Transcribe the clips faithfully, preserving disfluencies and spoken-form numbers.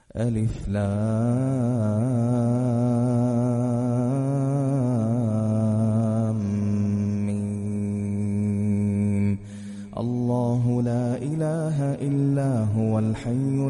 ألف لام ميم. الله لا إله إلا هو الحي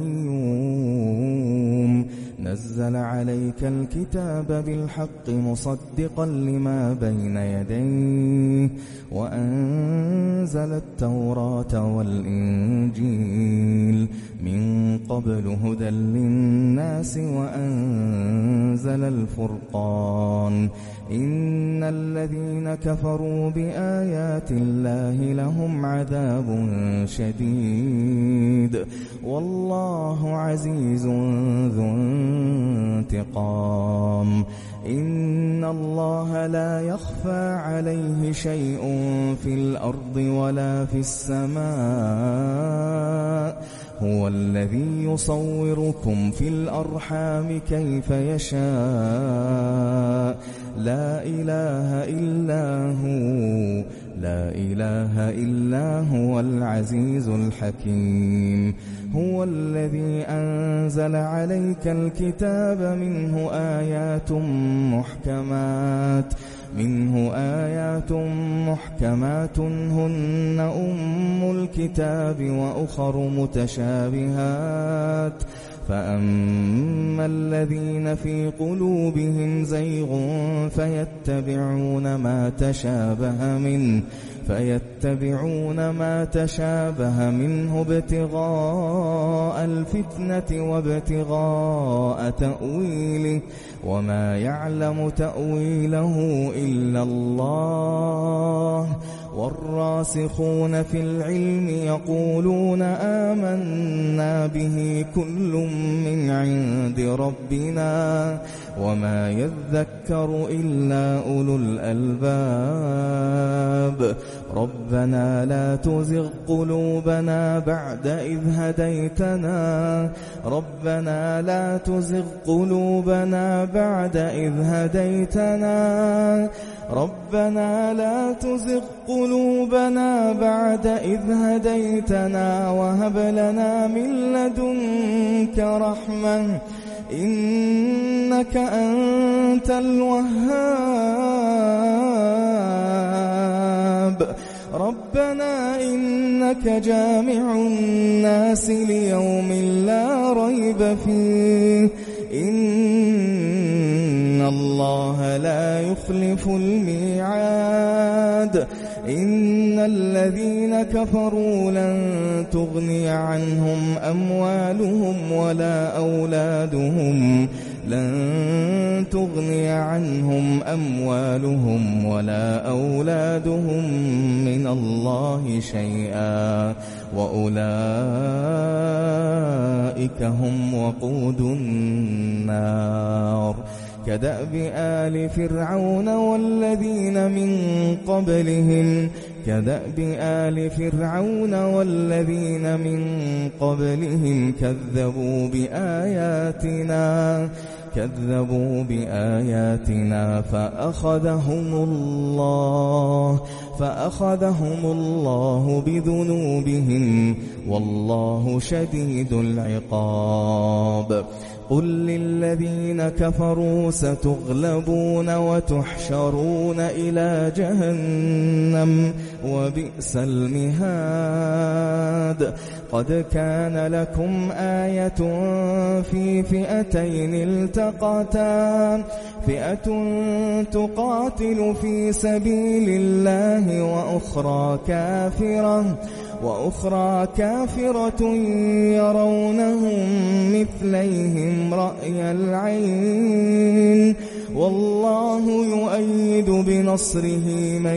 القيوم نزل عليك الكتاب بالحق مصدقا لما بين يديه وأنزل التوراة والإنجيل من قبل هدى للناس وأنزل الفرقان إن الذين كفروا بآيات الله لهم عذاب شديد والله عزيز ذو انتقام. إن الله لا يخفى عليه شيء في الأرض ولا في السماء هو الذي يصوركم في الأرحام كيف يشاء لا إله إلا هو لا إله إلا هو العزيز الحكيم. هو الذي أنزل عليك الكتاب منه آيات محكمات منه آيات محكمات هن أم الكتاب وأخر متشابهات فأما الذين في قلوبهم زيغ فيتبعون ما تشابه منه فيتبعون ما تشابه منه ابتغاء الفتنة وابتغاء تأويله وما يعلم تأويله إلا الله والراسخون في العلم يقولون آمنا به كل من عند ربنا وما يذكر إلا أولو الألباب. ربنا لا تزغ قلوبنا بعد إذ هديتنا ربنا لا تزغ قلوبنا بعد إذ هديتنا ربنا لا تزغ قلوبنا بعد إذ هديتنا وهب لنا من لدنك رحمة إنك أنت الوهاب. ربنا إنك جامع الناس ليوم لا ريب فيه إن الله لا يخلف الميعاد. إن الذين كفروا لن تغني عنهم أموالهم ولا أولادهم لن تغني عنهم أموالهم ولا أولادهم من الله شيئا وأولئك هم وقود النار. كدأب آل فرعون والذين من قبلهم كدأب آل فرعون والذين من قبلهم كذبوا بآياتنا كذبوا بآياتنا فأخذهم الله فأخذهم الله بذنوبهم والله شديد العقاب. قل للذين كفروا ستغلبون وتحشرون إلى جهنم وبئس المهاد. قد كان لكم آية في فئتين التقتا فئة تقاتل في سبيل الله وأخرى كافرة وأخرى كافرة يرونهم مثليهم رأي العين والله يؤيد بنصره من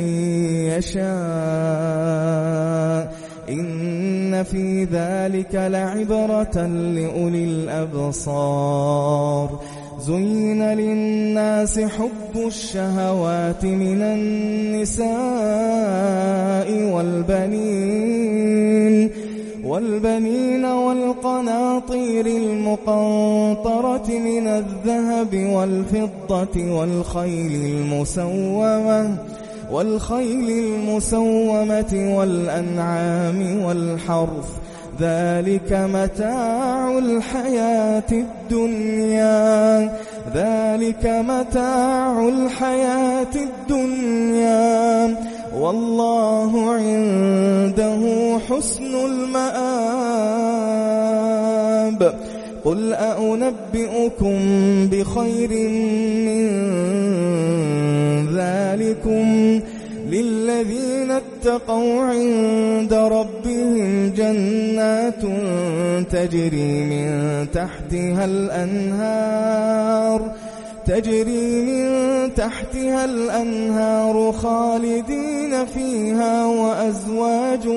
يشاء إن في ذلك لعبرة لأولي الأبصار. زين للناس حب الشهوات من النساء والبنين والبنين والقناطير المقنطرة من الذهب والفضة والخيل المسومة والخيل المسومة والأنعام والحرث ذلك متاع الحياة الدنيا ذلك متاع الحياة الدنيا والله عنده حسن المآب قل أنبئكم بخير من ذلكم للذين اتقوا عند ربهم جنات تجري من تحتها الأنهار تجري من تحتها الأنهار خالدين فيها وأزواج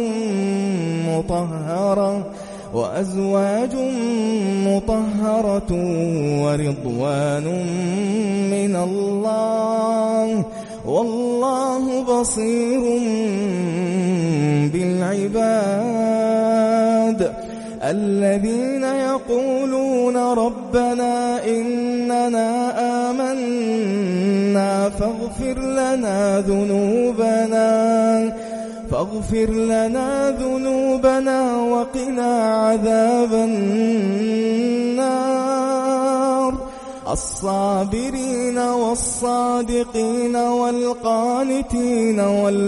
مطهرة وأزواج مطهرة ورضوان من الله والله بصير بالعباد الذين يقولون ربنا إننا آمنا فاغفر لنا ذنوبنا فاغفر لنا ذنوبنا وقنا عذاب النار الصابرين والصادقين والقانتين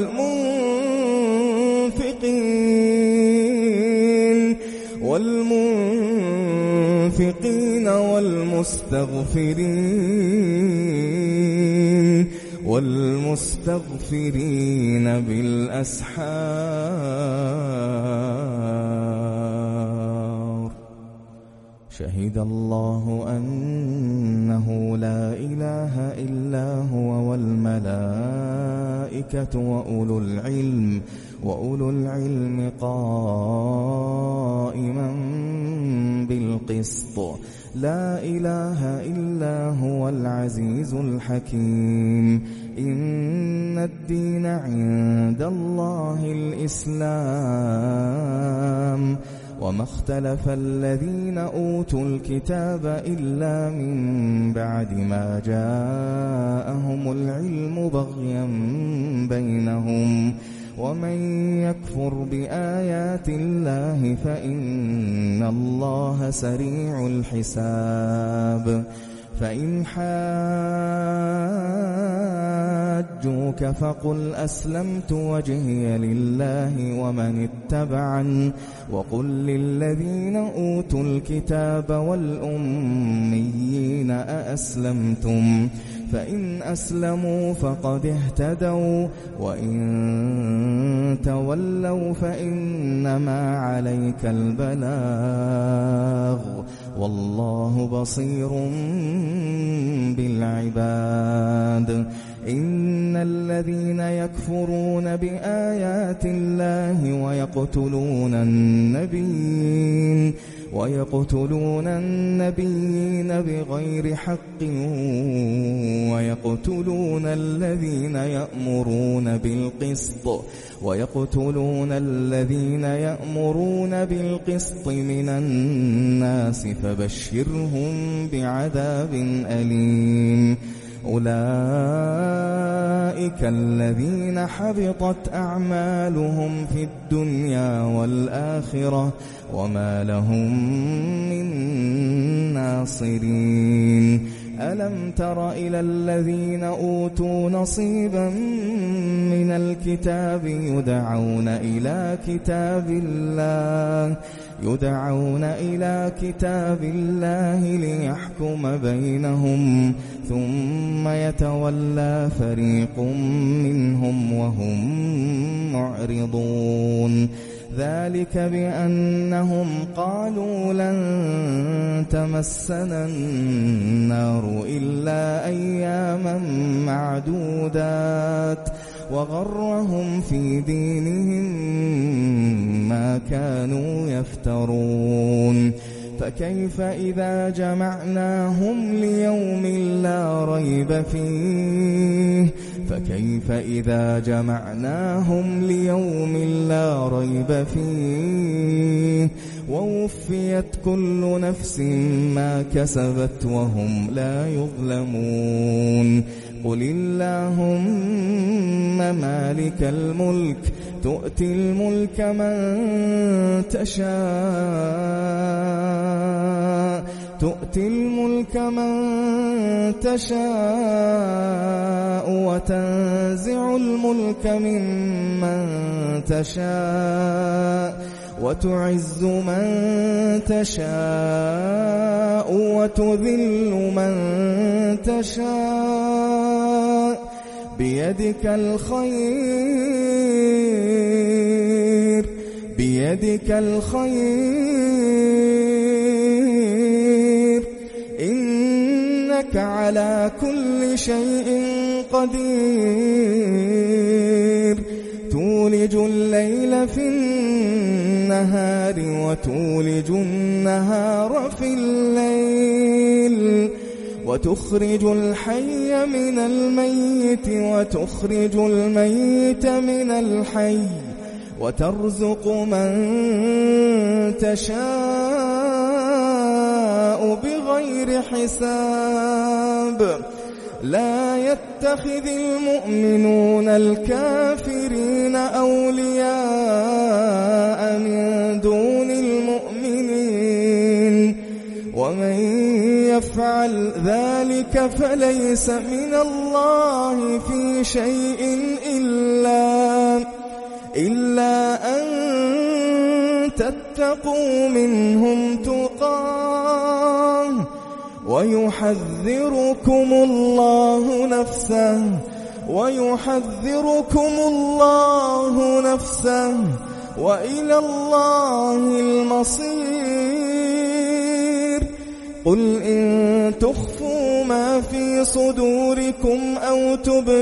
والمنفقين والمنفقين والمستغفرين والمستغفرين بالأسحار شهد الله أنه لا إله إلا هو والملائكة وأولو العلم وأولو العلم قائما بالقسط لا إله إلا هو العزيز الحكيم إن الدين عند الله الإسلام وما اختلف الذين أوتوا الكتاب إلا من بعد ما جاءهم العلم بغيا بينهم ومن يكفر بآيات الله فإن الله سريع الحساب فإن حاجوك فقل أسلمت وجهي لله ومن اتبعن وقل للذين أوتوا الكتاب والأميين أأسلمتم فإن أسلموا فقد اهتدوا وإن تولوا فإنما عليك البلاغ والله بصير بالعباد إن الذين يكفرون بآيات الله ويقتلون النبيين ويقتلون النبيين بغير حق ويقتلون الذين يأمرون بالقسط ويقتلون الذين يأمرون بالقسط من الناس فبشرهم بعذاب أليم أولئك الذين حبطت أعمالهم في الدنيا والآخرة وما لهم من ناصرين ألم تر إلى الذين أوتوا نصيبا من الكتاب يدعون إلى كتاب الله يدعون إلى كتاب الله ليحكم بينهم ثم يتولى فريق منهم وهم معرضون ذلك بأنهم قالوا لن تمسنا النار إلا أياما معدودات وغرهم في دينهم ما كانوا يفترون فكيف إذا جمعناهم ليوم لا ريب فيه فكيف إذا جمعناهم ليوم لا ريب فيه ووفيت كل نفس ما كسبت وهم لا يظلمون قل اللهم مالك الملك تؤتي الملك من تشاء تؤتي الملك من تشاء وتنزع الملك ممن تشاء وتعز من تشاء وتذل من تشاء بيدك الخير بيدك الخير إنك على كل شيء قدير تولج الليل في النهار وتولج النهار في الليل وتخرج الحي من الميت وتخرج الميت من الحي وترزق من تشاء بغير حساب لا يتخذ المؤمنون الكافرين أولياء من دون المؤمنين ومن يفعل ذلك فليس من الله في شيء إلا إلا أن تتقوا منهم تقاه ويحذركم الله نفسه ويحذركم الله نفسه وإلى الله المصير قل إن تخفوا ما في صدوركم أو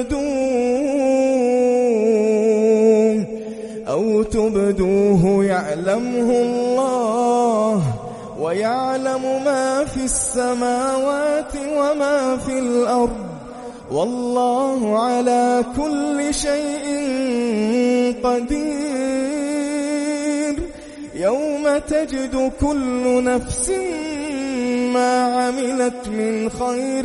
تبدوه أو تبدوه يعلمه الله ويعلم ما في السماوات وما في الأرض والله على كل شيء قدير يوم تجد كل نفس ما عملت من خير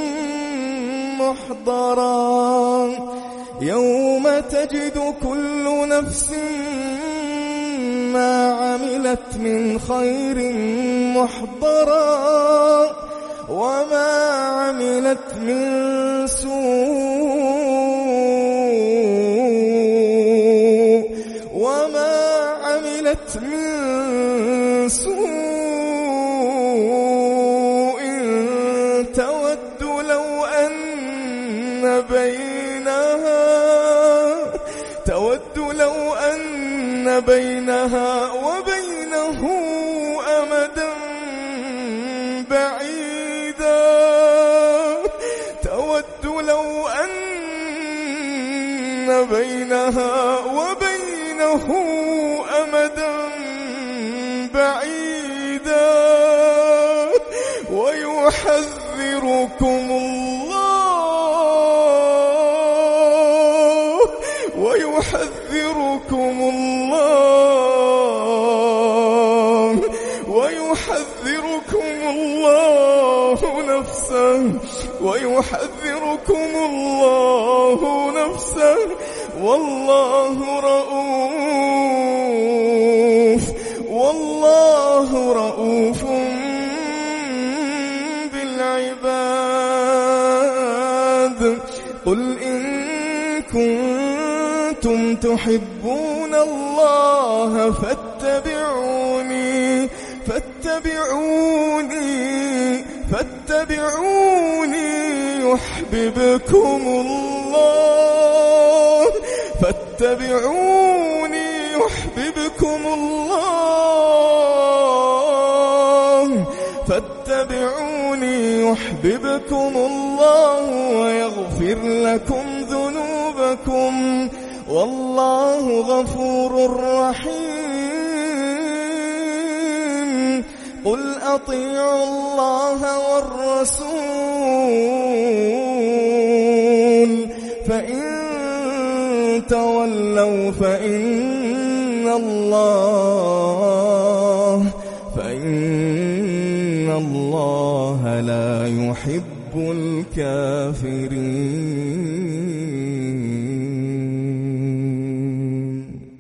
محضرا يوم تجد كل نفس ما عملت من خير محضرا وما عملت من سوء وما عملت من سوء تود لو أن بينها تود لو أن بينها وبينه أمدا بعيدا تود لو أن بينها وبينه أمدا بعيدا ويحذركم الله ويحذركم الله ويحذركم الله نفسه ويحذركم الله نفسه والله رؤوف والله رؤوف بالعباد قل إن كنتم تحبون الله فاتبعوني فاتبعوني فاتبعوني يحببكم الله فاتبعوني يحببكم الله فاتبعوني يحببكم الله ويغفر لكم ذنوبكم والله غفور رحيم قل أطيعوا الله والرسول فإن تولوا فإن الله فإن الله لا يحب الكافرين.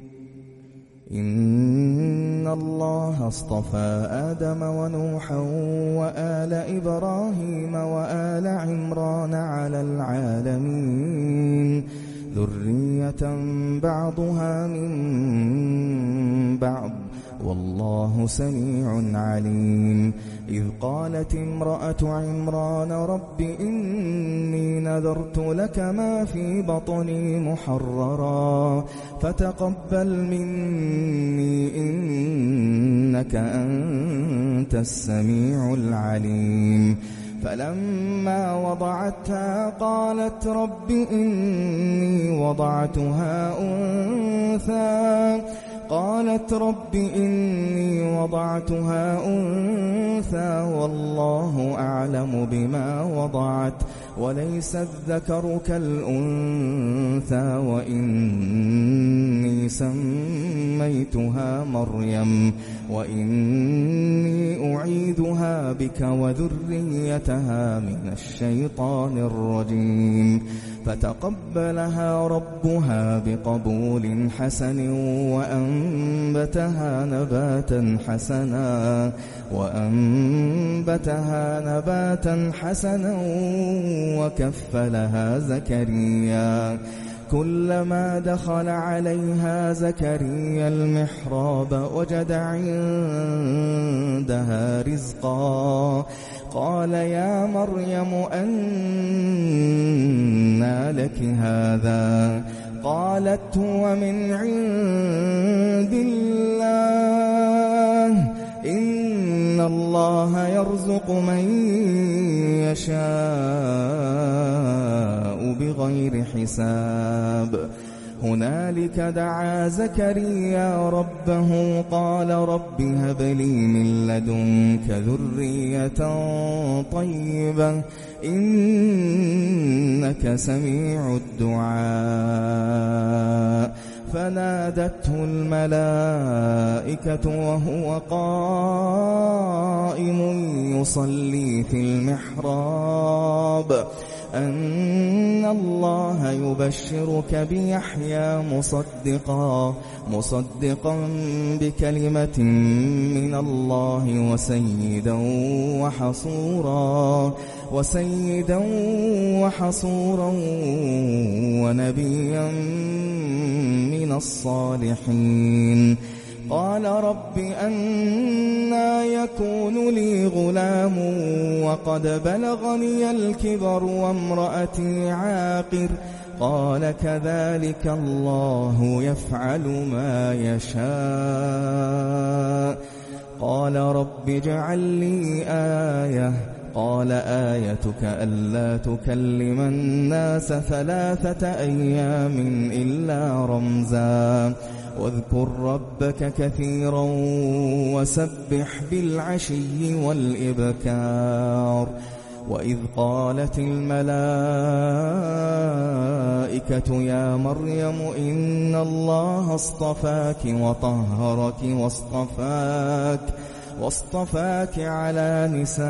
الله اصطفى آدم ونوحا وآل إبراهيم وآل عمران على العالمين ذرية بعضها من بعض والله سميع عليم. إذ قالت امرأة عمران رب إني نذرت لك ما في بطني محررا فتقبل مني إنك أنت السميع العليم. فلما وضعتها قالت رب إني وضعتها أنثى قالت رب إني وضعتها أنثى والله أعلم بما وضعت وليس الذكر كالأنثى وإني سميتها مريم وإني أعيذها بك وذريتها من الشيطان الرجيم. فتقبلها ربها بقبول حسن وأنبتها نباتا حسنا وأنبتها نباتا حسنا وكفلها زكريا. كلما دخل عليها زكريا المحراب وجد عندها رزقا قال يا مريم أنى لك هذا قالت هو من عند الله إن الله يرزق من يشاء بغير حساب. هنالك دعا زكريا ربه قال رب هب لي من لدنك ذرية طيبة إنك سميع الدعاء. فنادته الملائكة وهو قائم يصلي في المحراب أن الله يبشرك بيحيى مصدقا مصدقا بكلمة من الله وسيدا وحصورا وسيدا وحصورا ونبيا من الصالحين. قال رب أنى يكون لي غلام وقد بلغني الكبر وامرأتي عاقر قال كذلك الله يفعل ما يشاء. قال رب اجعل لي آية قال آيتك ألا تكلم الناس ثلاثة أيام إلا رمزا واذكر ربك كثيرا وسبح بالعشي والإبكار. وإذ قالت الملائكة يا مريم إن الله اصطفاك وطهرك واصطفاك واصطفاك على نساء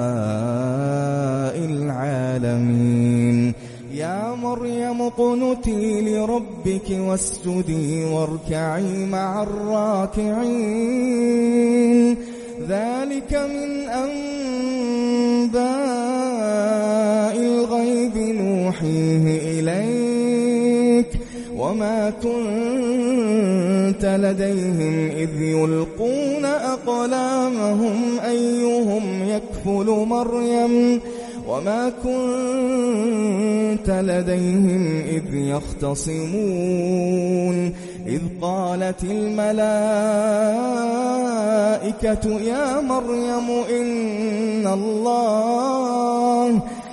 العالمين. يا مريم اقنتي لربك واسجدي واركعي مع الراكعين. ذلك من أنباء الغيب نوحيه إليك وما كنت لديهم إذ يلقون أقلامهم أيهم يكفل مريم وما كنت لديهم إذ يختصمون. إذ قالت الملائكة يا مريم إن الله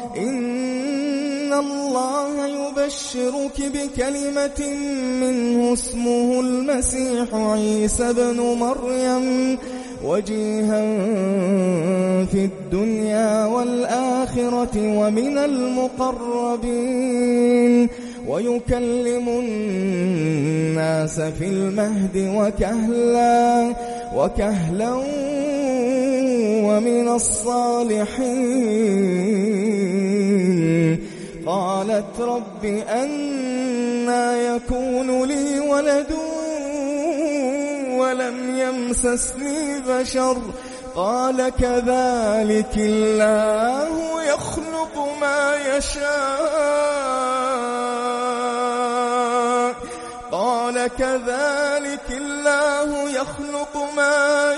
إن الله يبشرك بكلمة منه اسمه المسيح عيسى ابن مريم وجيها في الدنيا والآخرة ومن المقربين ويكلم الناس في المهد وكهلا وكهلا ومن الصالحين. قالت رب أنى يكون لي ولد ولم يمسسني بشر قال كذلك الله يخلق ما يشاء قال كذلك الله يخلق ما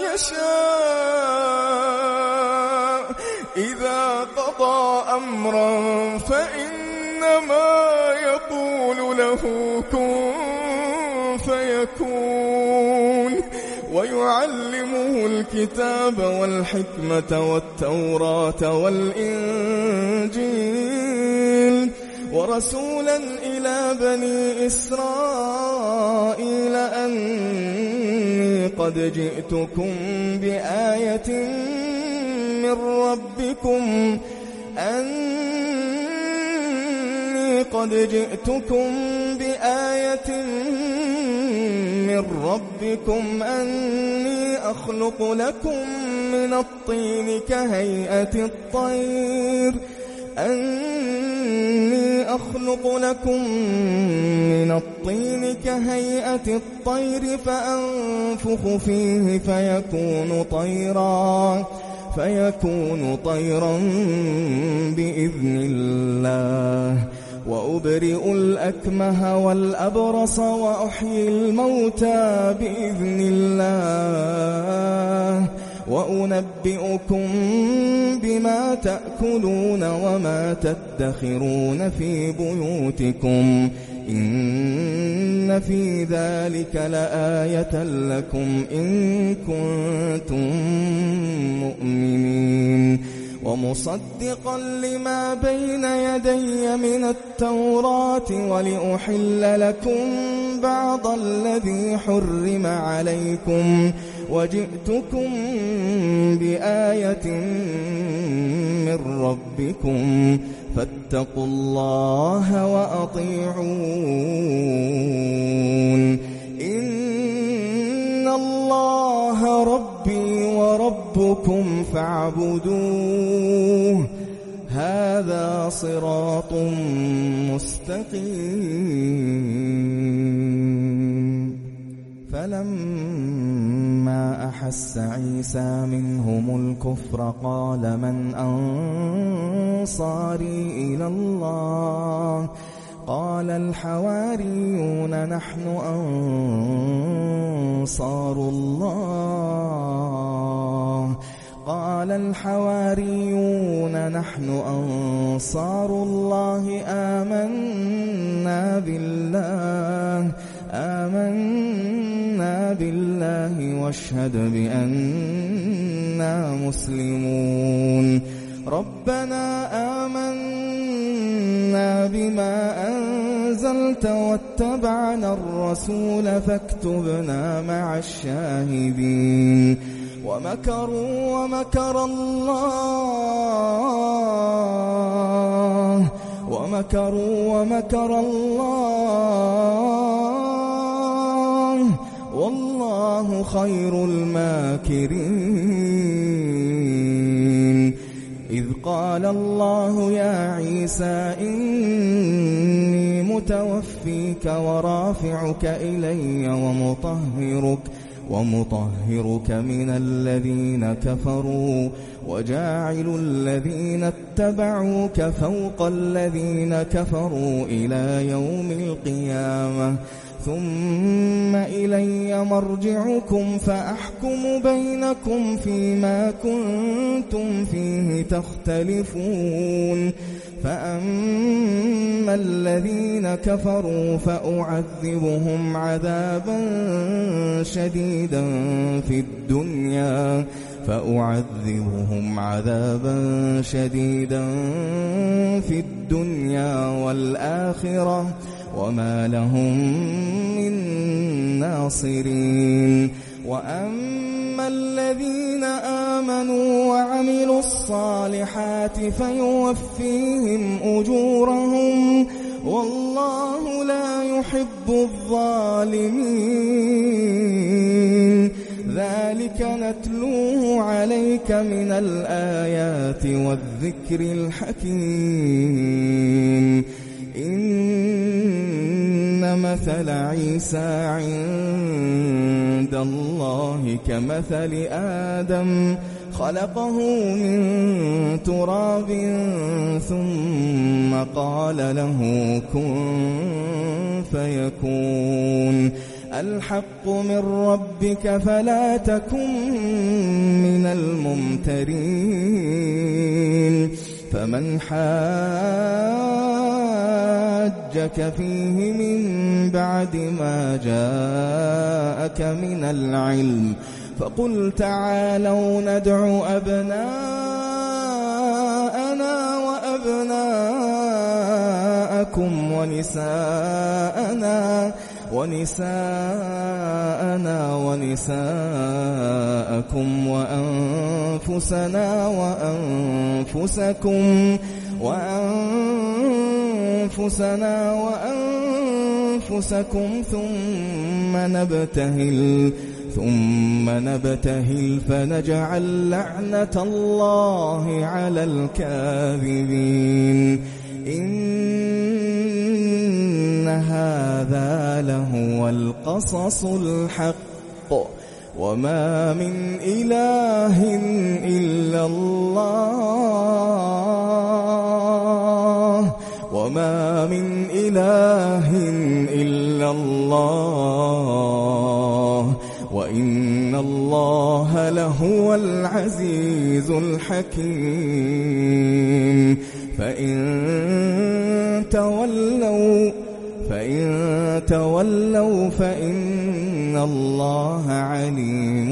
يشاء إذا قضى أمرا فإنما يقول له كن فيكون ويعلمه الكتاب والحكمة والتوراة والإنجيل ورسولا إلى بني إسرائيل أني قد جئتكم بآية من ربكم أني قد جئتكم بآية من ربكم أني أخلق لكم من الطين كهيئة الطير أني أخلق لكم من الطين كهيئة الطير فأنفخ فيه فيكون طيرا فيكون طيرا بإذن الله وأبرئ الأكمه والأبرص وأحيي الموتى بإذن الله وأنبئكم بما تأكلون وما تدخرون في بيوتكم إن في ذلك لآية لكم إن كنتم مؤمنين ومصدقا لما بين يدي من التوراة ولأحل لكم بعض الذي حرم عليكم وجئتكم بآية من ربكم فاتقوا الله وأطيعون إن الله ربي وربكم فاعبدوه هذا صراط مستقيم فلما أحس عيسى منهم الكفر قال من أنصاري إلى الله قال الحواريون نحن أنصار الله قال الحواريون نحن أنصار الله آمنا بالله آمنا بالله واشهد بأننا مسلمون ربنا آمنا بما أنزلت واتبعنا الرسول فاكتبنا مع الشاهدين ومكروا ومكر الله ومكروا ومكر الله والله خير الماكرين إذ قال الله يا عيسى إني متوفيك ورافعك إلي ومطهرك ومطهرك من الذين كفروا وجاعل الذين اتبعوك فوق الذين كفروا إلى يوم القيامة ثم إلي مرجعكم فأحكم بينكم فيما كنتم فيه تختلفون فأما الذين كفروا فأعذبهم عذابا شديدا في الدنيا فأعذبهم عذابا شديدا في الدنيا والآخرة وما لهم من ناصرين وأما الذين آمنوا وعملوا الصالحات فيوفيهم أجورهم والله لا يحب الظالمين ذلك نتلوه عليك من الآيات والذكر الحكيم إن إن مثل عيسى عند الله كمثل آدم خلقه من تراب ثم قال له كن فيكون الحق من ربك فلا تكن من الممترين فمن حاجك فيه من بعد ما جاءك من العلم فقل تعالوا ندع أبناءنا وأبناءكم ونساءنا ونساءنا ونساءكم وأنفسنا وأنفسكم وأنفسنا وأنفسكم ثم نبتهل ثم نبتهل فنجعل لعنة الله على الكاذبين إن هذا لهو القصص الحق وما من إله إلا الله وما من إله إلا الله وإن الله لهو العزيز الحكيم فإن تولوا فإن تولوا فإن الله عليم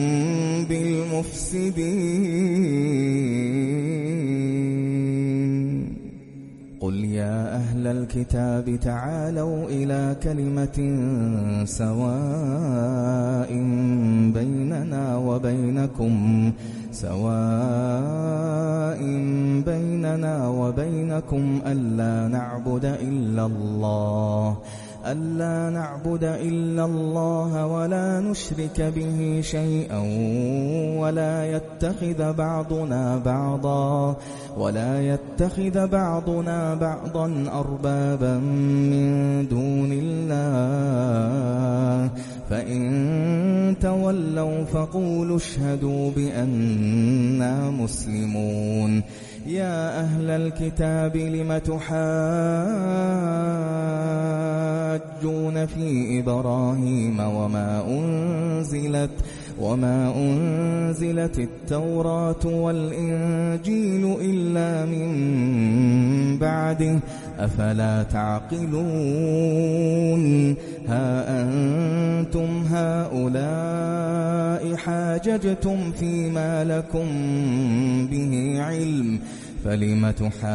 بالمفسدين قل يا أهل الكتاب تعالوا إلى كلمة سواء بيننا وبينكم سواء بيننا وبينكم ألا نعبد إلا الله ألا نعبد إلا الله ولا نشرك به شيئا ولا يتخذ بعضنا بعضا ولا يتخذ بعضنا بعضا أربابا من دون الله فإن تولوا فقولوا اشهدوا بأننا مسلمون يا أهل الكتاب لم تحاجون في إبراهيم وما أنزلت وما أنزلت التوراة والإنجيل إلا من بعده أفلا تعقلون ها أنتم هؤلاء حاججتم فيما لكم به علم فلم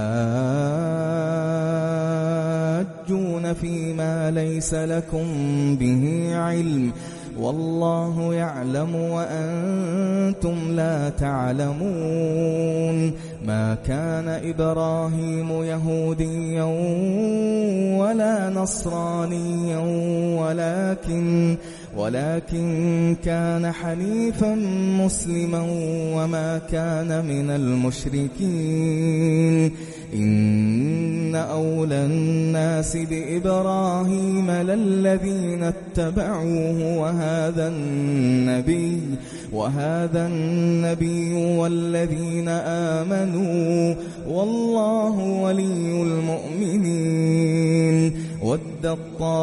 تحاجون فيما ليس لكم به علم والله يعلم وأنتم لا تعلمون ما كان إبراهيم يهوديا ولا نصرانيا ولكن ولكن كان حنيفا مسلما وما كان من المشركين إن أولى الناس بإبراهيم للذين اتبعوه وهذا النبي وهذا النبي والذين آمنوا والله ولي المؤمنين ود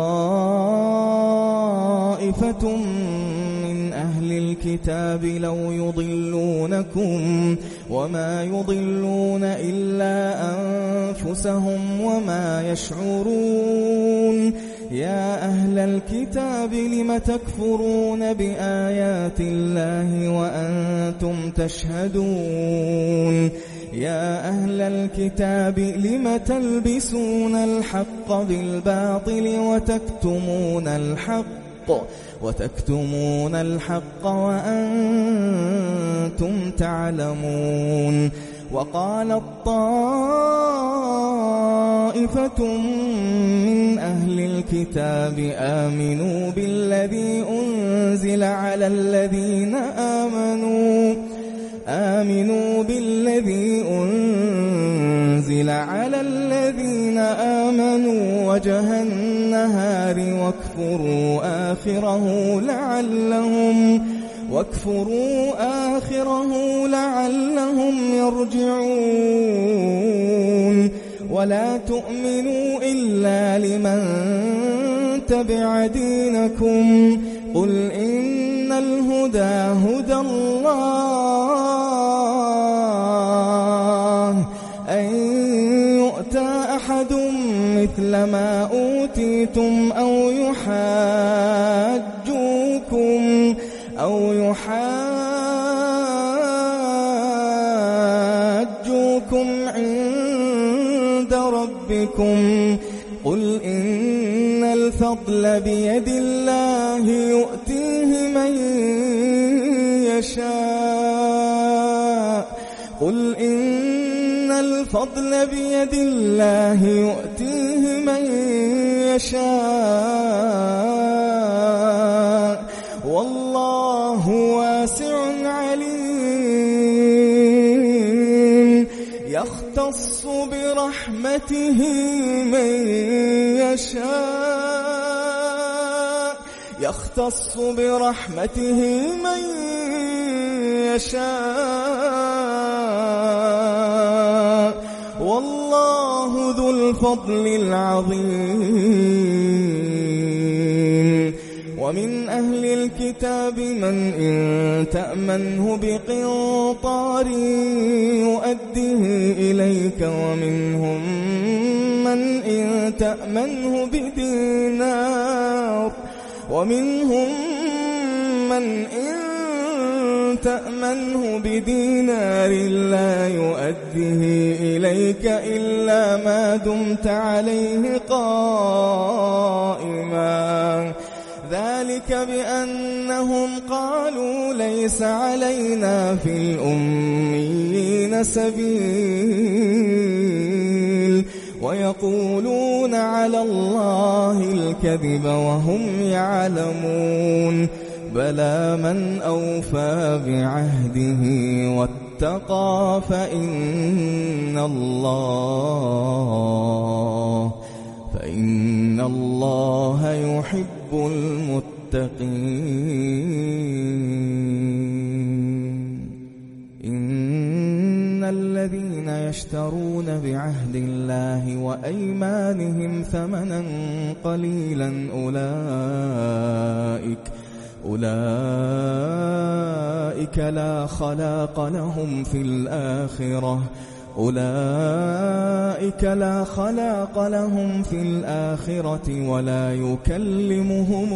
طائفة من أهل الكتاب لو يضلونكم وما يضلون إلا أنفسهم وما يشعرون يا أهل الكتاب لم تكفرون بآيات الله وأنتم تشهدون يا أهل الكتاب لم تلبسون الحق بالباطل وتكتمون الحق وتكتمون الحق وأنتم تعلمون وقالت طائفة من أهل الكتاب آمنوا بالذي أنزل على الذين آمنوا آمنوا بالذي أنزل على الذين آمنوا وجه النهار واكفروا آخره لعلهم واكفروا آخره لعلهم يرجعون ولا تؤمنوا إلا لمن تبع دينكم قل إن الهدى هدى الله أن يؤتى أحد مثل ما أوتيتم أو يحاجوكم أو يحاجوكم عند ربكم قل إن الفضل بيد الله يؤتيه من يشاء قل إن الفضل بيد الله يؤتيه من يشاء والله واسع عليم يختص برحمته من يشاء يختص برحمته من يشاء والله ذو الفضل العظيم ومن أهل الكتاب من إن تأمنه بقنطار يؤديه إليك ومنهم من إن تأمنه بدينار ومنهم من إن تأمنه بدينار لا يؤديه إليك إلا ما دمت عليه قائما ذلك بأنهم قالوا ليس علينا في الأميين سبيل ويقولون على الله الكذب وهم يعلمون بلى من أوفى بعهده واتقى فإن الله فإن الله يحب المتقين إن الذين يشترون بعهد الله وأيمانهم ثمنا قليلا أولئك أولئك لا خلاق لهم في الآخرة أولئك لا خلاق لهم في الآخرة ولا يكلمهم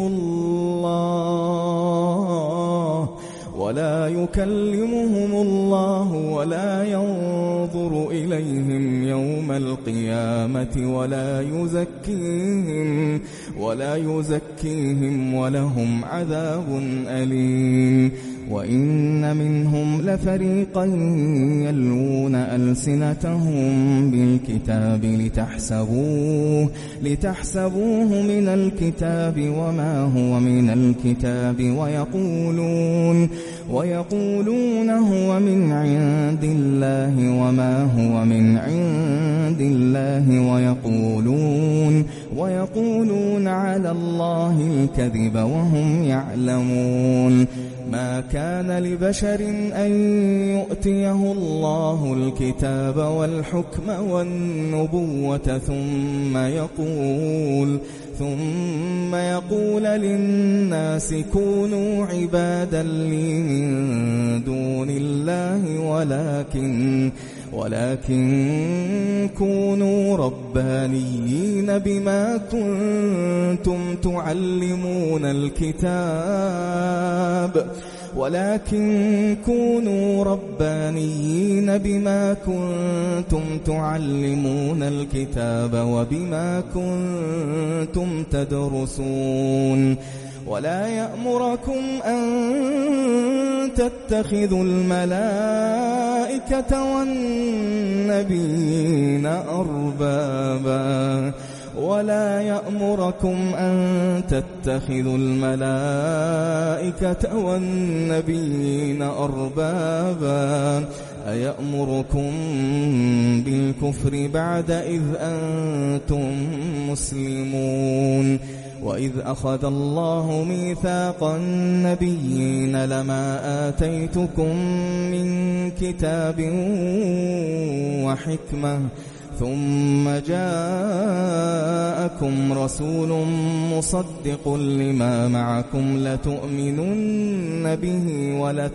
الله ولا يكلمهم الله ولا ينظر إليهم يوم القيامة ولا يزكيهم ولا يزكيهم ولهم عذاب أليم وإن منهم لفريقا يلوون ألسنتهم بالكتاب لتحسبوه لتحسبوه من الكتاب وما هو من الكتاب ويقولون ويقولون هو من عند الله وما هو من عند الله ويقولون ويقولون على الله الكذب وهم يعلمون ما كان لبشر أن يؤتيه الله الكتاب والحكم والنبوة ثم يقول ثم يقول للناس كونوا عبادا لي من دون الله ولكن ولكن كونوا ربانيين بما كنتم تعلمون الكتاب ولكن كونوا ربانيين بما كنتم تعلمون الكتاب وبما كنتم تدرسون ولا يأمركم أن تتخذوا الملائكة والنبيين أربابا ولا يأمركم أن تتخذوا الملائكة والنبيين أربابا أيأمركم بالكفر بعد إذ أنتم مسلمون وإذ أخذ الله ميثاق النبيين لما آتيتكم من كتاب وحكمة ثم جاءكم رسول مصدق لما معكم لتؤمنن به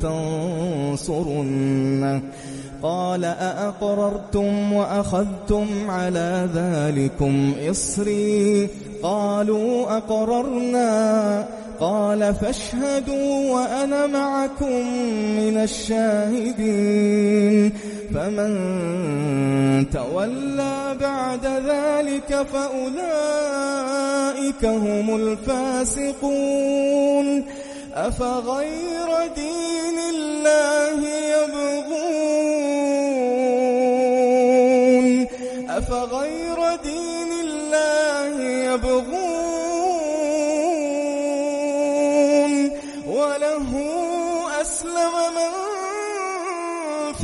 ولتنصرنه قال أأقررتم وأخذتم على ذلكم إصري قالوا أقررنا قال فاشهدوا وأنا معكم من الشاهدين فمن تولى بعد ذلك فأولئك هم الفاسقون أفغير دين الله يبغون أفغير دين الله يبغون وله أسلم من في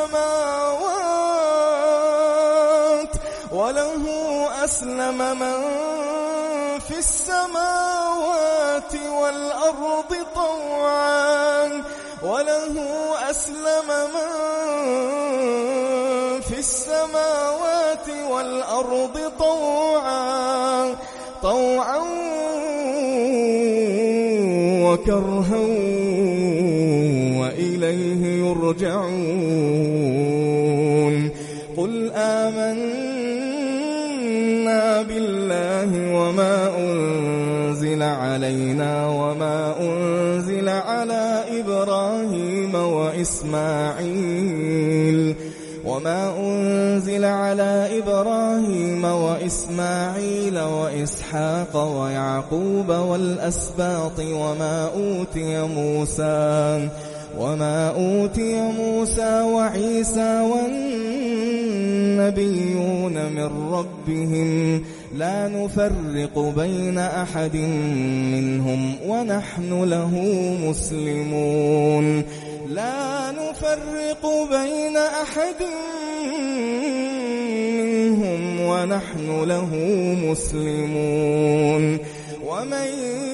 السماوات وله أسلم من في السماوات والأرض طوعا وله أسلم من في السماوات والأرض طوعا طوعا وكرها وإليه يرجعون قل آمنا بالله وما أنزل علينا وما أنزل على إبراهيم وإسماعيل وما أنزل على إبراهيم وإسماعيل وإسحاق ويعقوب والأسباط وما أوتي موسى وما أوتي موسى وعيسى والنبيون من ربهم لا نفرق بين أحد منهم ونحن له مسلمون لا نفرق بين أحد منهم ونحن له مسلمون ومن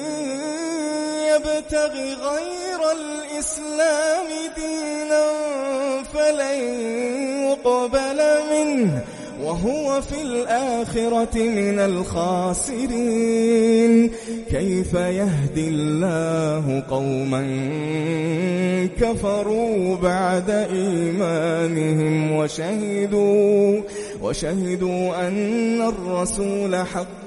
يبتغ غير الإسلام دينا فلن يقبل منه وهو في الآخرة من الخاسرين كيف يهدي الله قوما كفروا بعد إيمانهم وشهدوا وشهدوا أن الرسول حق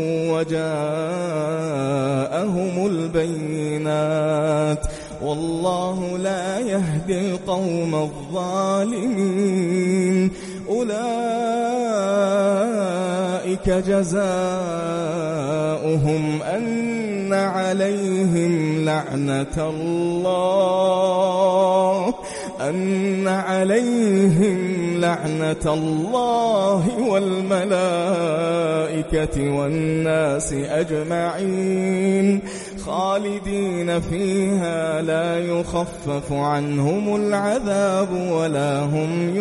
وجاءهم البينات والله لا يهدي القوم الظالمين أولئك جزاؤهم أن عليهم لعنة الله أن عليهم لعنة الله والملائكة والناس أجمعين خالدين فيها لا يخفف عنهم العذاب ولا هم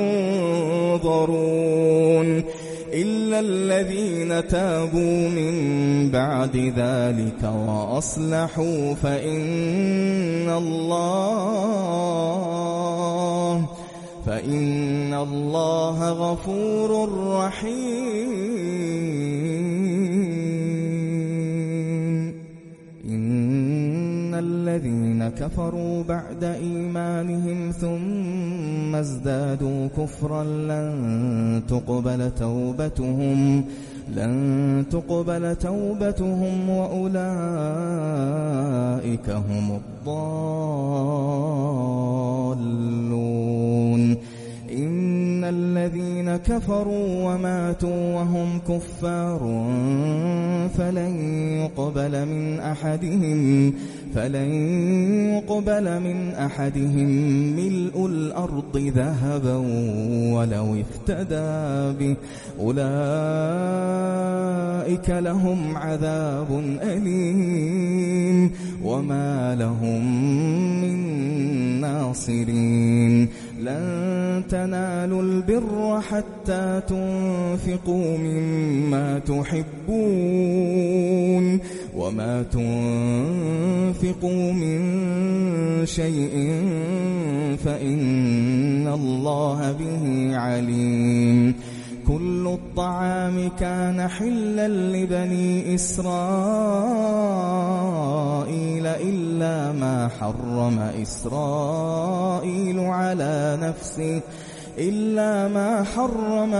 ينظرون إلا الذين تابوا من بعد ذلك وأصلحوا فإن الله فإن الله غفور رحيم إن الذين كفروا بعد إيمانهم ثم ازدادوا كفرا لن تقبل توبتهم لن تقبل توبتهم وأولئك هم الضالون إن الذين كفروا وماتوا وهم كفار فلن يقبل من أحدهم فلن يقبل من أحدهم ملء الأرض ذهبا ولو افتدى به أولئك لهم عذاب أليم وما لهم من ناصرين لن تنالوا البر حتى تنفقوا مما تحبون وما تنفقوا من شيء فإن الله به عليم كل الطعام كان حلا لبني إسرائيل إلا ما حرم إسرائيل على نفسه إلا ما حرم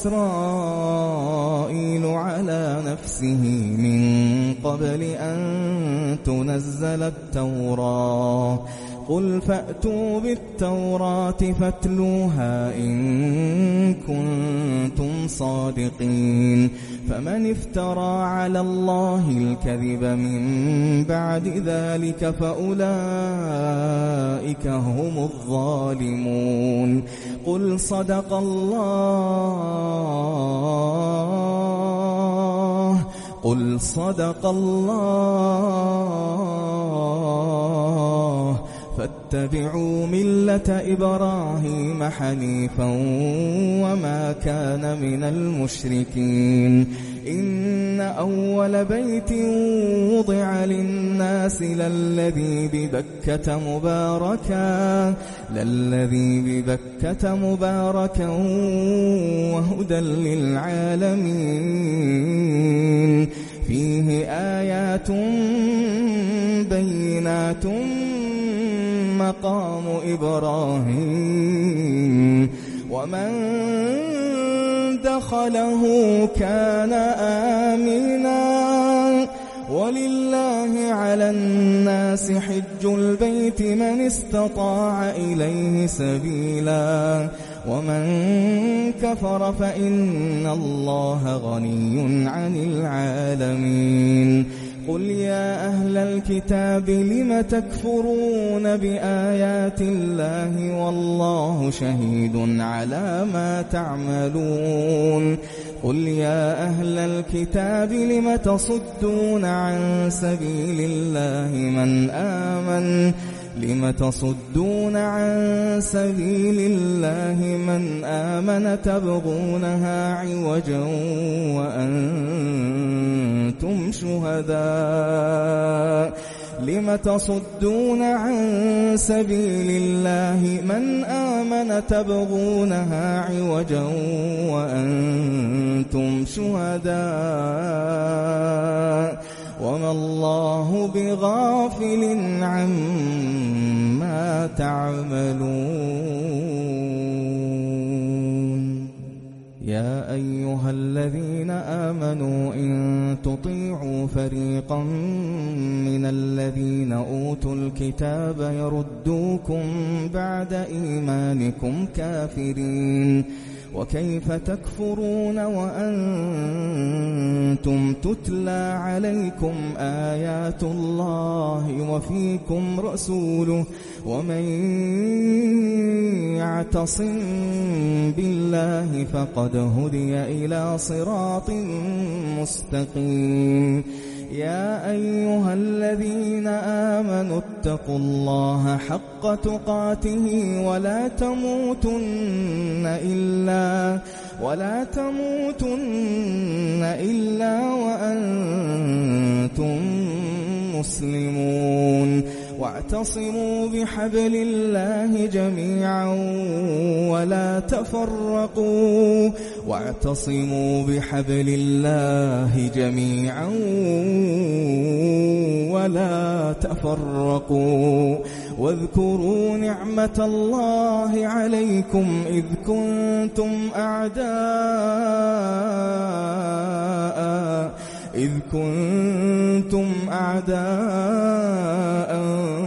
إسرائيل على نفسه من قبل أن تنزل التوراة قل فأتوا بالتوراة فاتلوها إن كنتم صادقين فمن افترى على الله الكذب من بعد ذلك فأولئك هم الظالمون قل صدق الله قل صدق الله فاتبعوا ملة إبراهيم حنيفا وما كان من المشركين إن أول بيت وضع للناس للذي ببكة مباركا للذي ببكة مباركا وهدى للعالمين فيه آيات بينات مقام إبراهيم ومن دخله كان آمنا ولله على الناس حج البيت من استطاع إليه سبيلا ومن كفر فإن الله غني عن العالمين قل يا أهل الكتاب لم تكفرون بآيات الله والله شهيد على ما تعملون قل يا أهل الكتاب لم تصدون عن سبيل الله من آمن لم تصدون عن سبيل الله من آمن تبغونها عوجا وأنتم شهداء لم تصدون عن سبيل الله من آمن تبغونها عوجا وأنتم شهداء وما الله بغافل عما تعملون يا أيها الذين آمنوا إن تطيعوا فريقا من الذين أوتوا الكتاب يردوكم بعد إيمانكم كافرين وكيف تكفرون وأنتم تتلى عليكم آيات الله وفيكم رسوله ومن يعتصم بالله فقد هدي إلى صراط مستقيم يا أيها الذين آمنوا اتقوا الله حق تقاته ولا تموتن إلا ولا تموتن إلا وأنتم مسلمون واعتصموا بحبل الله جميعا ولا تفرقوا واعتصموا بحبل الله جميعا ولا تفرقوا واذكروا نعمة الله عليكم إذ كنتم أعداء إذ كنتم أعداء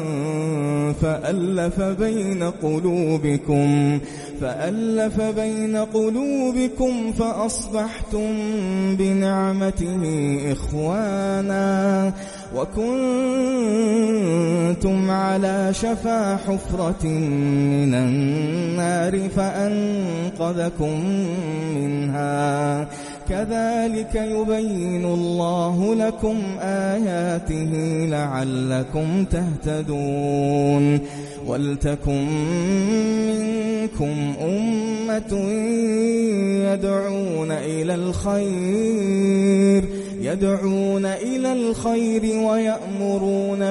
فألف بين قلوبكم فألف بين قلوبكم فأصبحتم بنعمته إخوانا وكنتم على شفا حفرة من النار فأنقذكم منها كذلك يبين الله لكم آياته لعلكم تهتدون ولتكن منكم أمة يدعون إلى الخير يدعون إلى الخير ويأمرون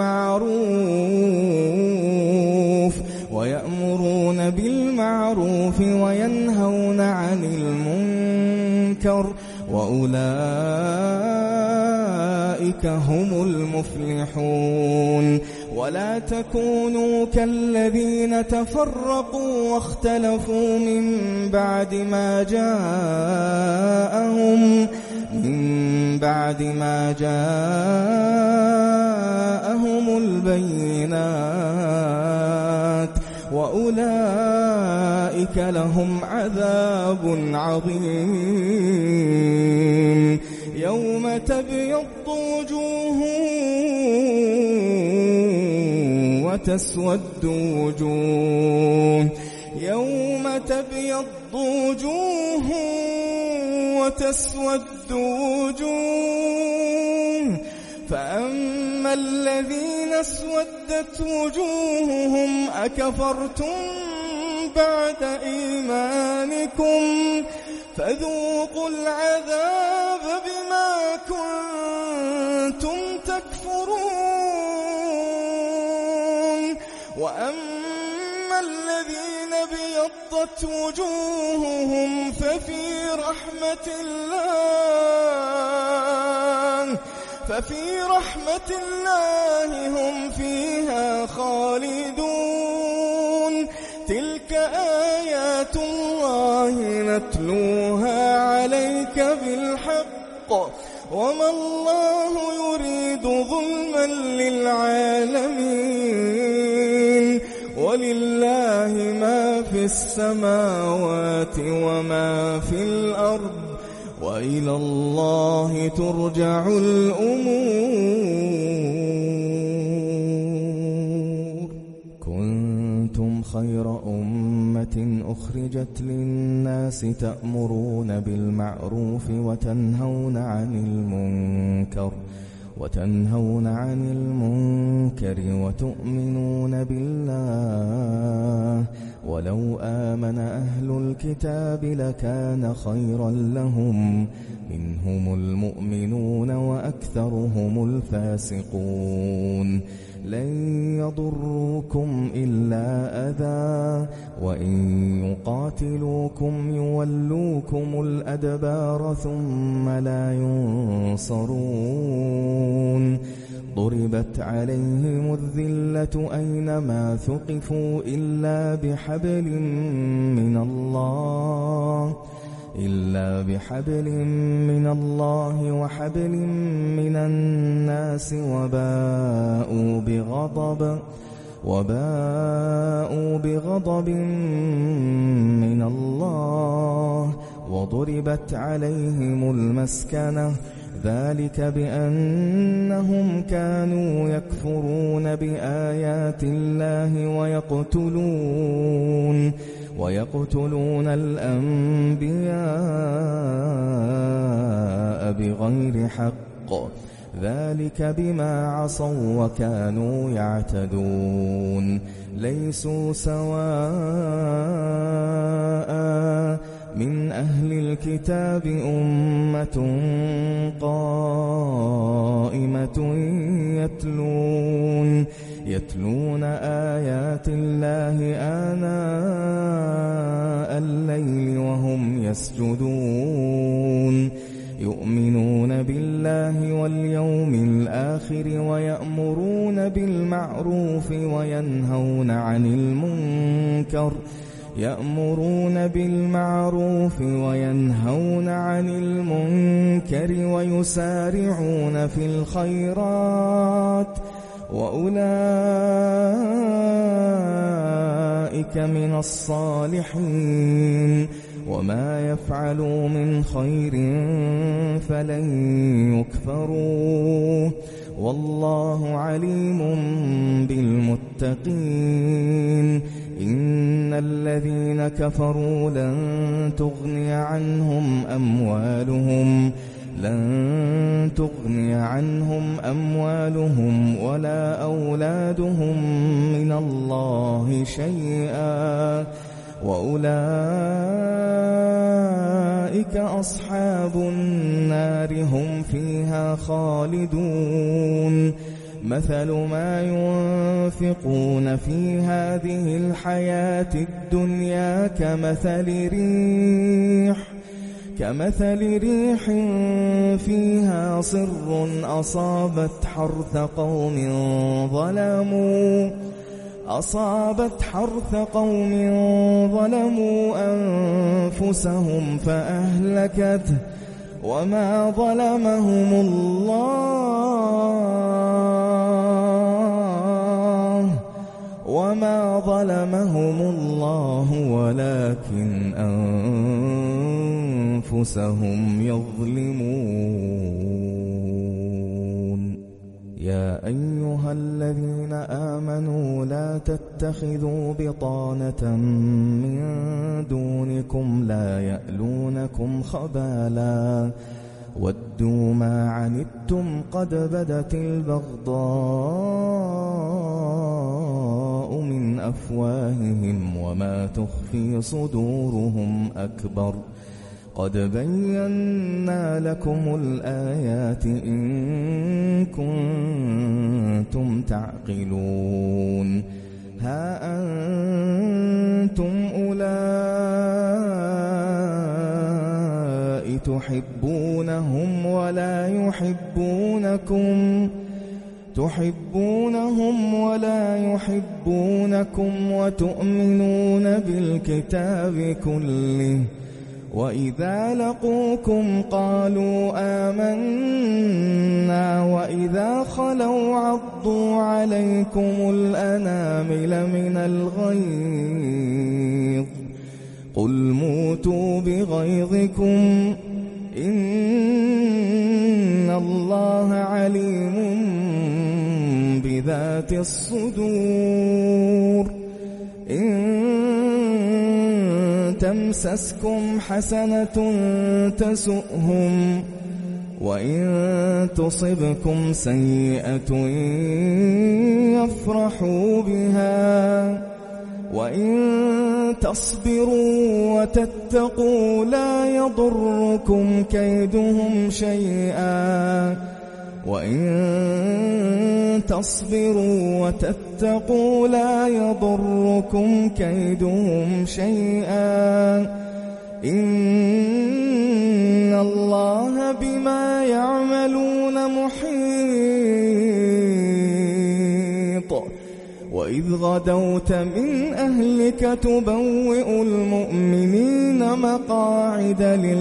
بالمعروف ويأمرون بالمعروف وينهون عن المنكر وأولئك هم المفلحون ولا تكونوا كالذين تفرقوا واختلفوا من بعد ما جاءهم من بعد ما جاءهم البينات وأولئك لهم عذاب عظيم يوم تبيض وجوه وتسود وجوه يوم تبيض وجوه وتسود وجوه فأما الذين اسودت وجوههم أكفرتم بعد إيمانكم فذوقوا العذاب بما كنتم تكفرون وأما الذين ابيضت وجوههم ففي رحمة الله ففي رحمة الله هم فيها خالدون تلك آيات الله نتلوها عليك بالحق وما الله يريد ظلما للعالمين ولله ما في السماوات وما في الأرض وإلى الله ترجع الأمور كنتم خير أمة أخرجت للناس تأمرون بالمعروف وتنهون عن المنكر وتنهون عن المنكر وتؤمنون بالله ولو آمن أهل الكتاب لكان خيرا لهم منهم المؤمنون وأكثرهم الفاسقون لن يضروكم إلا أذى وإن يقاتلوكم يولوكم الأدبار ثم لا ينصرون ضربت عليهم الذلة أينما ثقفوا إلا بحبل من الله إلا بحبل من الله وحبل من الناس وباءوا بغضب وباءوا بغضب من الله وضربت عليهم المسكنة ذلك بأنهم كانوا يكفرون بآيات الله ويقتلون ويقتلون الأنبياء بغير حق ذلك بما عصوا وكانوا يعتدون ليسوا سواء من أهل الكتاب أمة قائمة يتلون يتلون آيات الله آناء الليل وهم يسجدون يؤمنون بالله واليوم الآخر ويأمرون بالمعروف وينهون عن المنكر يأمرون بالمعروف وينهون عن المنكر ويسارعون في الخيرات وأولئك من الصالحين وما يفعلوا من خير فلن يكفروه والله عليم بالمتقين. إن الذين كفروا لن تغني عنهم أموالهم لن تغني عنهم أموالهم ولا أولادهم من الله شيئا وأولئك أصحاب النار هم فيها خالدون. مثل ما ينفقون في هذه الحياة الدنيا كمثل ريح كمثل ريح فيها صر أصابت حرث قوم ظلموا أصابت حرث قوم ظلموا أنفسهم فأهلكته وما ظلمهم الله وما ظلمهم الله ولكن أنفسهم يظلمون. يا أيها الذين آمنوا لا تتخذوا بطانة من دونكم لا يألونكم خبالا ودوا ما عنتم قد بدت البغضاء من أفواههم وما تخفي صدورهم أكبر قد بينا لكم الآيات إن كنتم تعقلون. ها أنتم أولئك تحبونهم ولا يحبونكم تحبونهم ولا يحبونكم وتؤمنون بالكتاب كله وإذا لقوكم قالوا آمنا وإذا خلوا عضوا عليكم الأنامل من الغيظ قل موتوا بغيظكم إن الله عليم بذات الصدور. إن تمسسكم حسنة تسؤهم وإن تصبكم سيئة يفرحوا بها وإن تصبروا وتتقوا لا يضركم كيدهم شيئا وإن تصبروا وتتقوا لا يضركم كيدهم شيئا إن الله بما يعملون محيط. وإذ غدوت من أهلك تبوئ المؤمنين مقاعد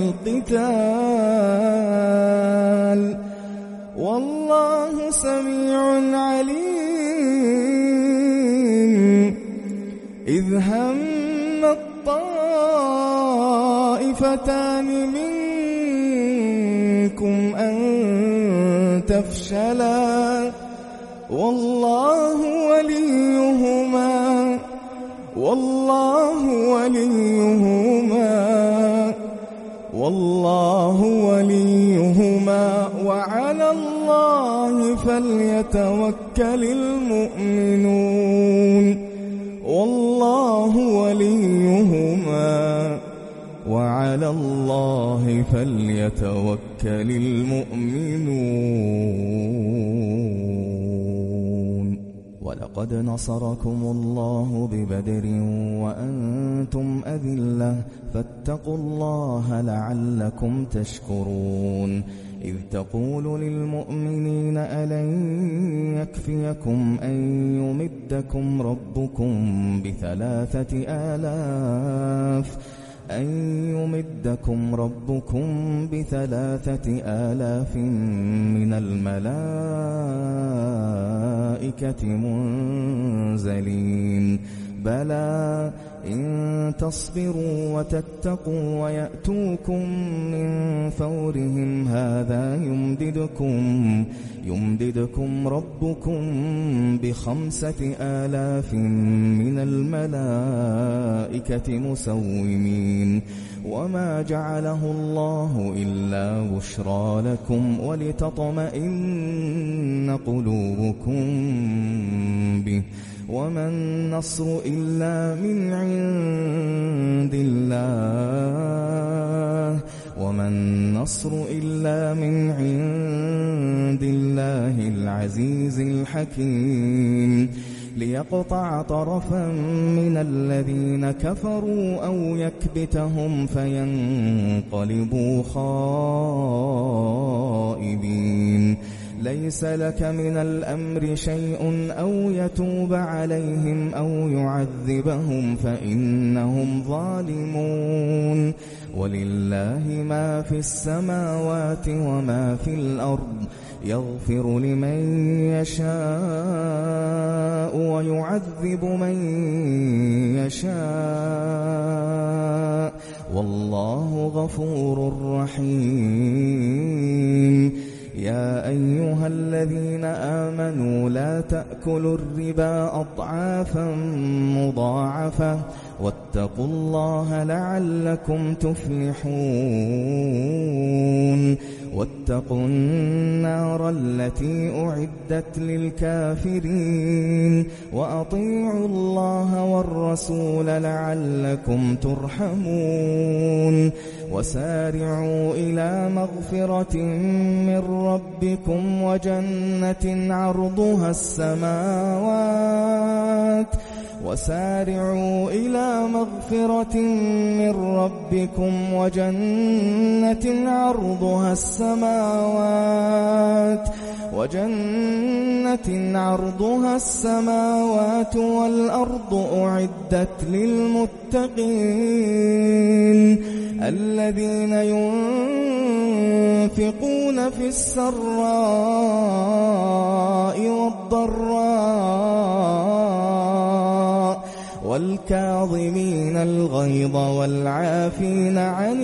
للقتال والله سميع عليم. إذ هم الطائفتان منكم أن تفشلا والله وليهما والله وليهما والله وليهما وعلى الله فليتوكل المؤمنون. والله وليهما وعلى الله فليتوكل المؤمنون. ولقد نصركم الله ببدر وأنتم أذلة فاتقوا الله لعلكم تشكرون. إذ تقول للمؤمنين ألن يكفيكم أن يمدكم ربكم بثلاثة آلاف أن يمدكم ربكم بثلاثة آلاف من الملائكة منزلين بلى إن تصبروا وتتقوا ويأتوكم من فورهم هذا يمددكم يمددكم ربكم بخمسة آلاف من الملائكة مسومين وما جعله الله إلا بشرى لكم ولتطمئن قلوبكم به وما النصر إلا من عند الله وما النصر إلا من عند الله العزيز الحكيم ليقطع طرفا من الذين كفروا أو يكبتهم فينقلبوا خائبين ليس لك من الأمر شيء أو يتوب عليهم أو يعذبهم فإنهم ظالمون ولله ما في السماوات وما في الأرض يغفر لمن يشاء ويعذب من يشاء والله غفور رحيم يا أيها الذين آمنوا لا تأكلوا الربا أضعافا مضاعفة واتقوا الله لعلكم تفلحون واتقوا النار التي أعدت للكافرين وأطيعوا الله والرسول لعلكم ترحمون وسارعوا إلى مغفرة من ربكم وجنة عرضها السماوات وسارعوا إلى مغفرة من ربكم وجنة عرضها السماوات وجنة عرضها السماوات والأرض أعدت للمتقين الذين ينفقون في السراء والضراء والكاظمين الغيظ والعافين عن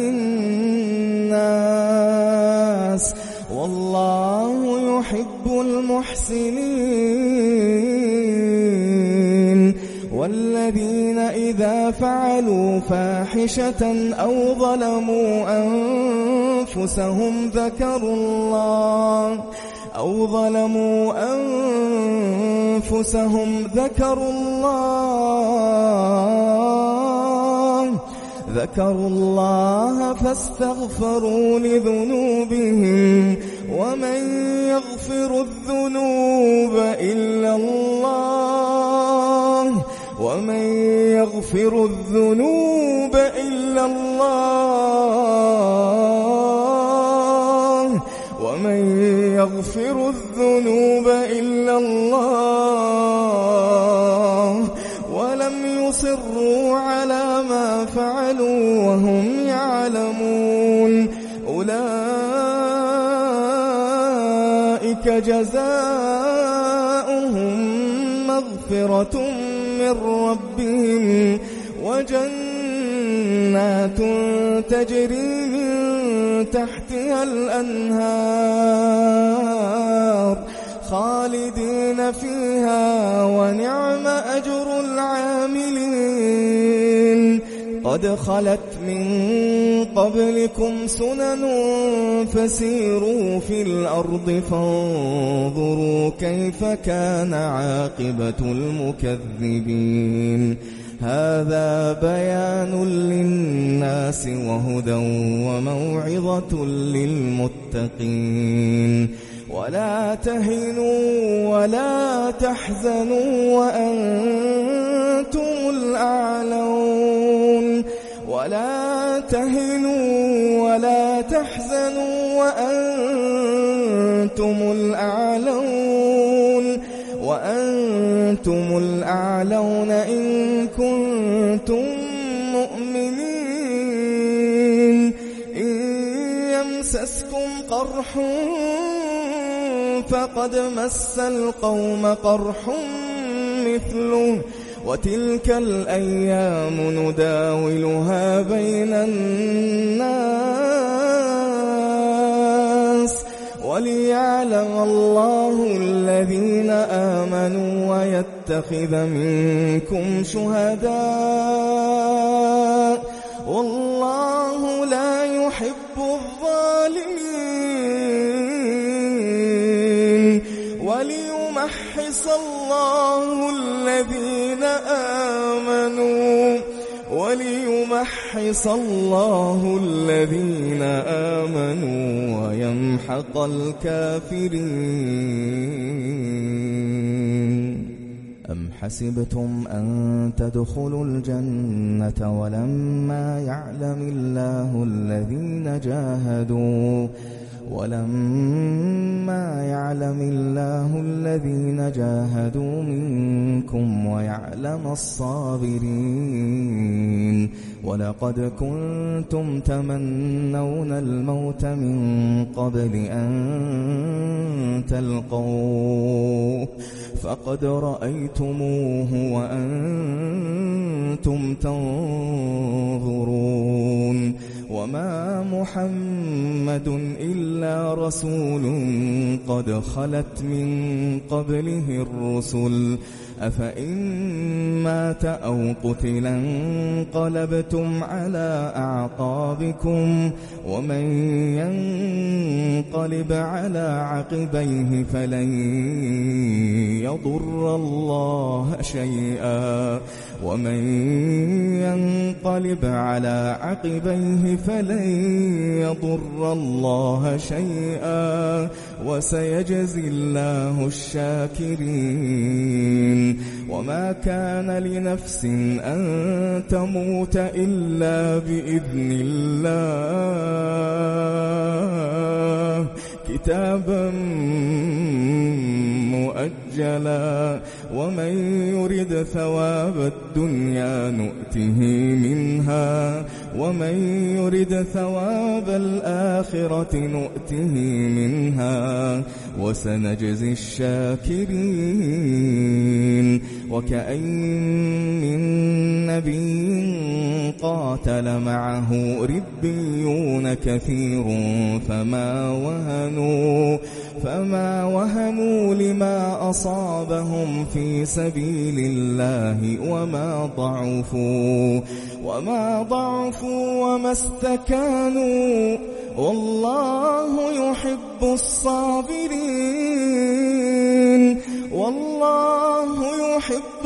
الناس والله يحب المحسنين والذين إذا فعلوا فاحشة أو ظلموا أنفسهم ذكروا الله أو ظلموا أنفسهم ذكروا الله ذكروا الله فاستغفروا لذنوبهم ومن يغفر الذنوب إلا الله ومن يغفر الذنوب إلا الله ومن يغفر الذنوب إلا الله ولم يصروا على ما فعلوا وهم يعلمون أولئك جزاؤهم مغفرة من ربهم وجنات تجري من تحتها الأنهار خالدين فيها ونعم أجر العاملين قد خلت من قبلكم سنن فسيروا في الأرض فانظروا كيف كان عاقبة المكذبين هذا بيان للناس وهدى وموعظة للمتقين ولا تهنوا ولا تحزنوا وأنتم الأعلون ولا تهنوا ولا تحزنوا وأنتم الأعلون وأنتم الأعلون إن كنتم مؤمنين إن يمسسكم قرح فقد مس القوم قرح مثله وتلك الأيام نداولها بين الناس وليعلم الله الذين آمنوا ويتخذ منكم شهداء والله لا يحب الظالمين وليمحص الله الذين آمنوا وليمحص الله الذين آمنوا ويمحق الكافرين. أم حسبتم أن تدخلوا الجنة ولما يعلم الله الذين جاهدوا ولما يعلم الله الذين جاهدوا منكم ويعلم الصابرين ولقد كنتم تمنون الموت من قبل أن تلقوه فقد رأيتموه وأنتم تنظرون وما محمد إلا رسول قد خلت من قبله الرسل أفإن مات أو قتل انقلبتم على أعقابكم ومن ينقلب على عقبيه فلن يضر الله شيئا ومن ينقلب على عقبيه فلن يضر الله شيئا وسيجزي الله الشاكرين. وما كان لنفس أن تموت إلا بإذن الله كتابا مؤجلا ومن يرد ثواب الدنيا نؤته منها ومن يرد ثواب الآخرة نؤته منها وسنجزي الشاكرين. وكأين من نبي قاتل معه ربيون كثير فما وهنوا فما وهنوا لما أصابهم في سبيل الله وما ضعفوا وما ضعفوا وما استكانوا والله يحب الصابرين والله يحب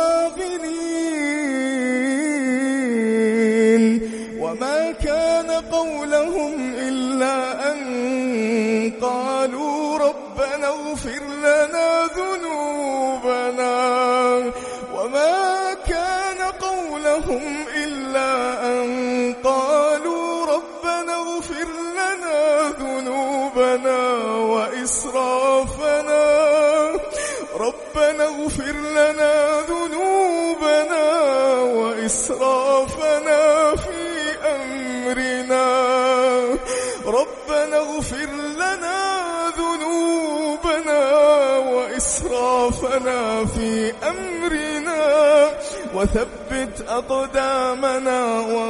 الصابرين. وما كان قولهم إلا أن قالوا ربنا اغفر لنا ذنوبنا وما كان قولهم إلا أن قالوا ربنا اغفر لنا ذنوبنا وإسرافنا ربنا اغفر لنا ذنوبنا وإسرافنا في أمرنا ربنا اغفر لنا ذنوبنا وإسرافنا في أمرنا وثبت أقدامنا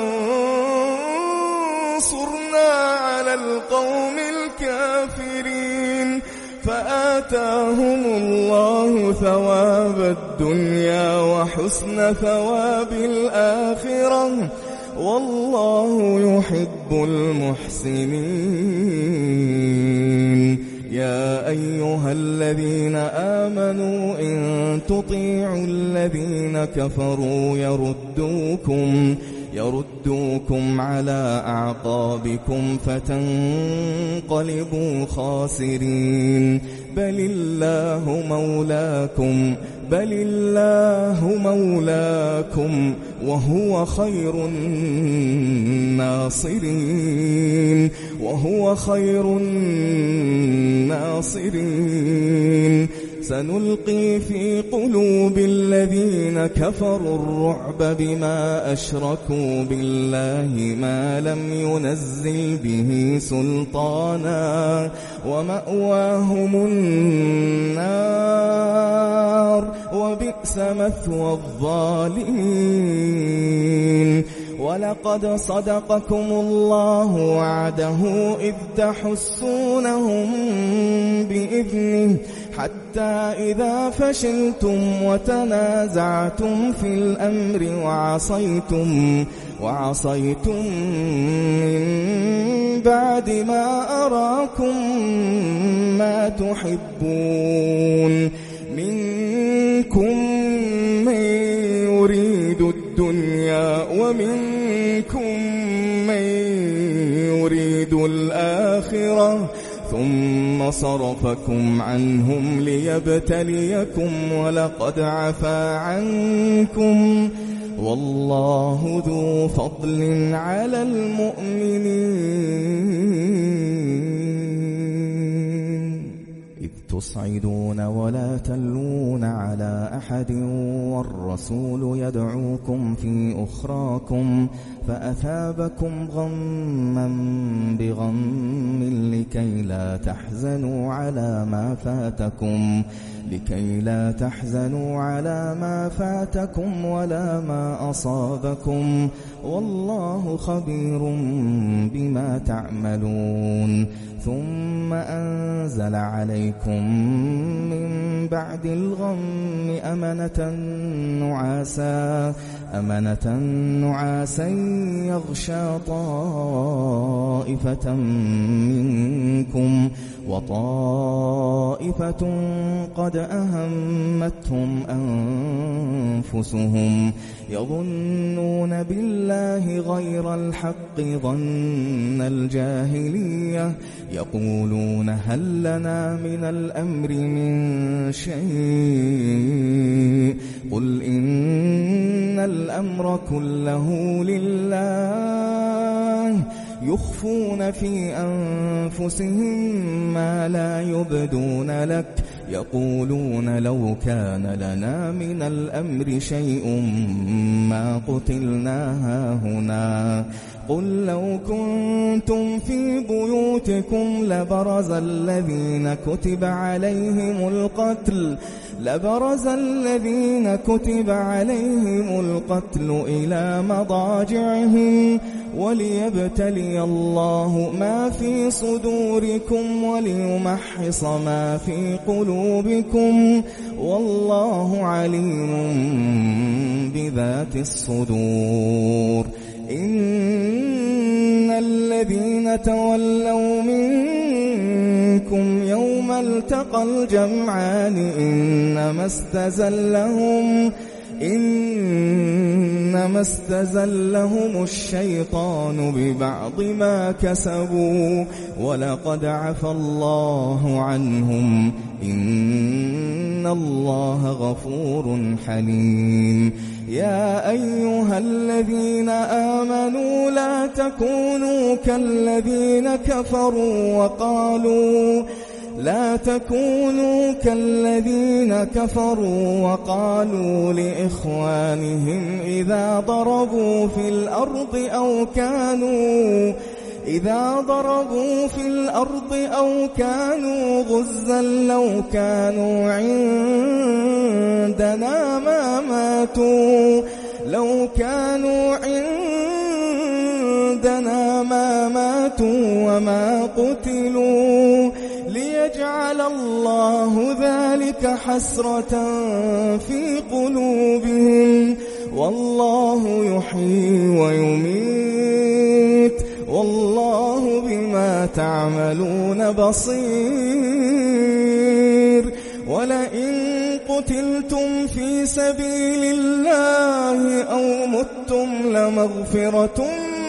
وانصرنا على القوم الكافرين. فآتاهم الله ثواب الدنيا وحسن ثواب الآخرة والله يحب المحسنين. يا أيها الذين آمنوا إن تطيعوا الذين كفروا يردوكم يردوكم على أعقابكم فتنقلبوا خاسرين. بل الله مولاكم بل الله مولاكم وهو خير الناصرين وهو خير الناصرين. سنلقي في قلوب الذين كفروا الرعب بما أشركوا بالله ما لم ينزل به سلطانا ومأواهم النار وبئس مثوى الظالمين. ولقد صدقكم الله وعده إذ تحسونهم بإذنه حتى إذا فشلتم وتنازعتم في الأمر وعصيتم وعصيتم من بعد ما أراكم ما تحبون منكم من يريد الدنيا ومنكم من يريد الآخرة ثم صرفكم عنهم ليبتليكم ولقد عفا عنكم والله ذو فضل على المؤمنين. إذ تصعدون ولا تلوون على أحد والرسول يدعوكم في أخراكم فأثابكم غما بغم لكي لا تحزنوا على ما فاتكم لكي لا تحزنوا على ما فاتكم ولا ما أصابكم والله خبير بما تعملون. ثم أنزل عليكم من بعد الغم أمنة نعاسا أمنة نعاسا يغشى طائفة منكم وطائفة قد أهمتهم أنفسهم يظنون بالله غير الحق ظن الجاهلية يقولون هل لنا من الأمر من شيء قل إن الأمر كله لله يخفون في أنفسهم ما لا يبدون لك يقولون لو كان لنا من الأمر شيء ما قتلنا هاهنا قل لو كنتم في بيوتكم لبرز الذين كتب عليهم القتل لبرز الذين كتب عليهم القتل إلى مضاجعهم وليبتلي الله ما في صدوركم وليمحص ما في قلوبكم والله عليم بذات الصدور. إن الذين تولوا منكم يوم التقى الجمعان إنما استزلهم إنما استزلهم الشيطان ببعض ما كسبوا ولقد عفى الله عنهم إن الله غفور حليم. يا أيها الذين آمنوا لا تكونوا كالذين كفروا وقالوا لا تكونوا كالذين كفروا وقالوا لإخوانهم إذا ضربوا في الأرض أو كانوا إذا ضربوا في الأرض أو كانوا غزا لو كانوا عندنا ما ماتوا لو كانوا عندنا ما ماتوا وما قتلوا ليجعل الله ذلك حسرة في قلوبهم والله يحيي ويميت والله بما تعملون بصير. ولئن قتلتم في سبيل الله أو متم لمغفرة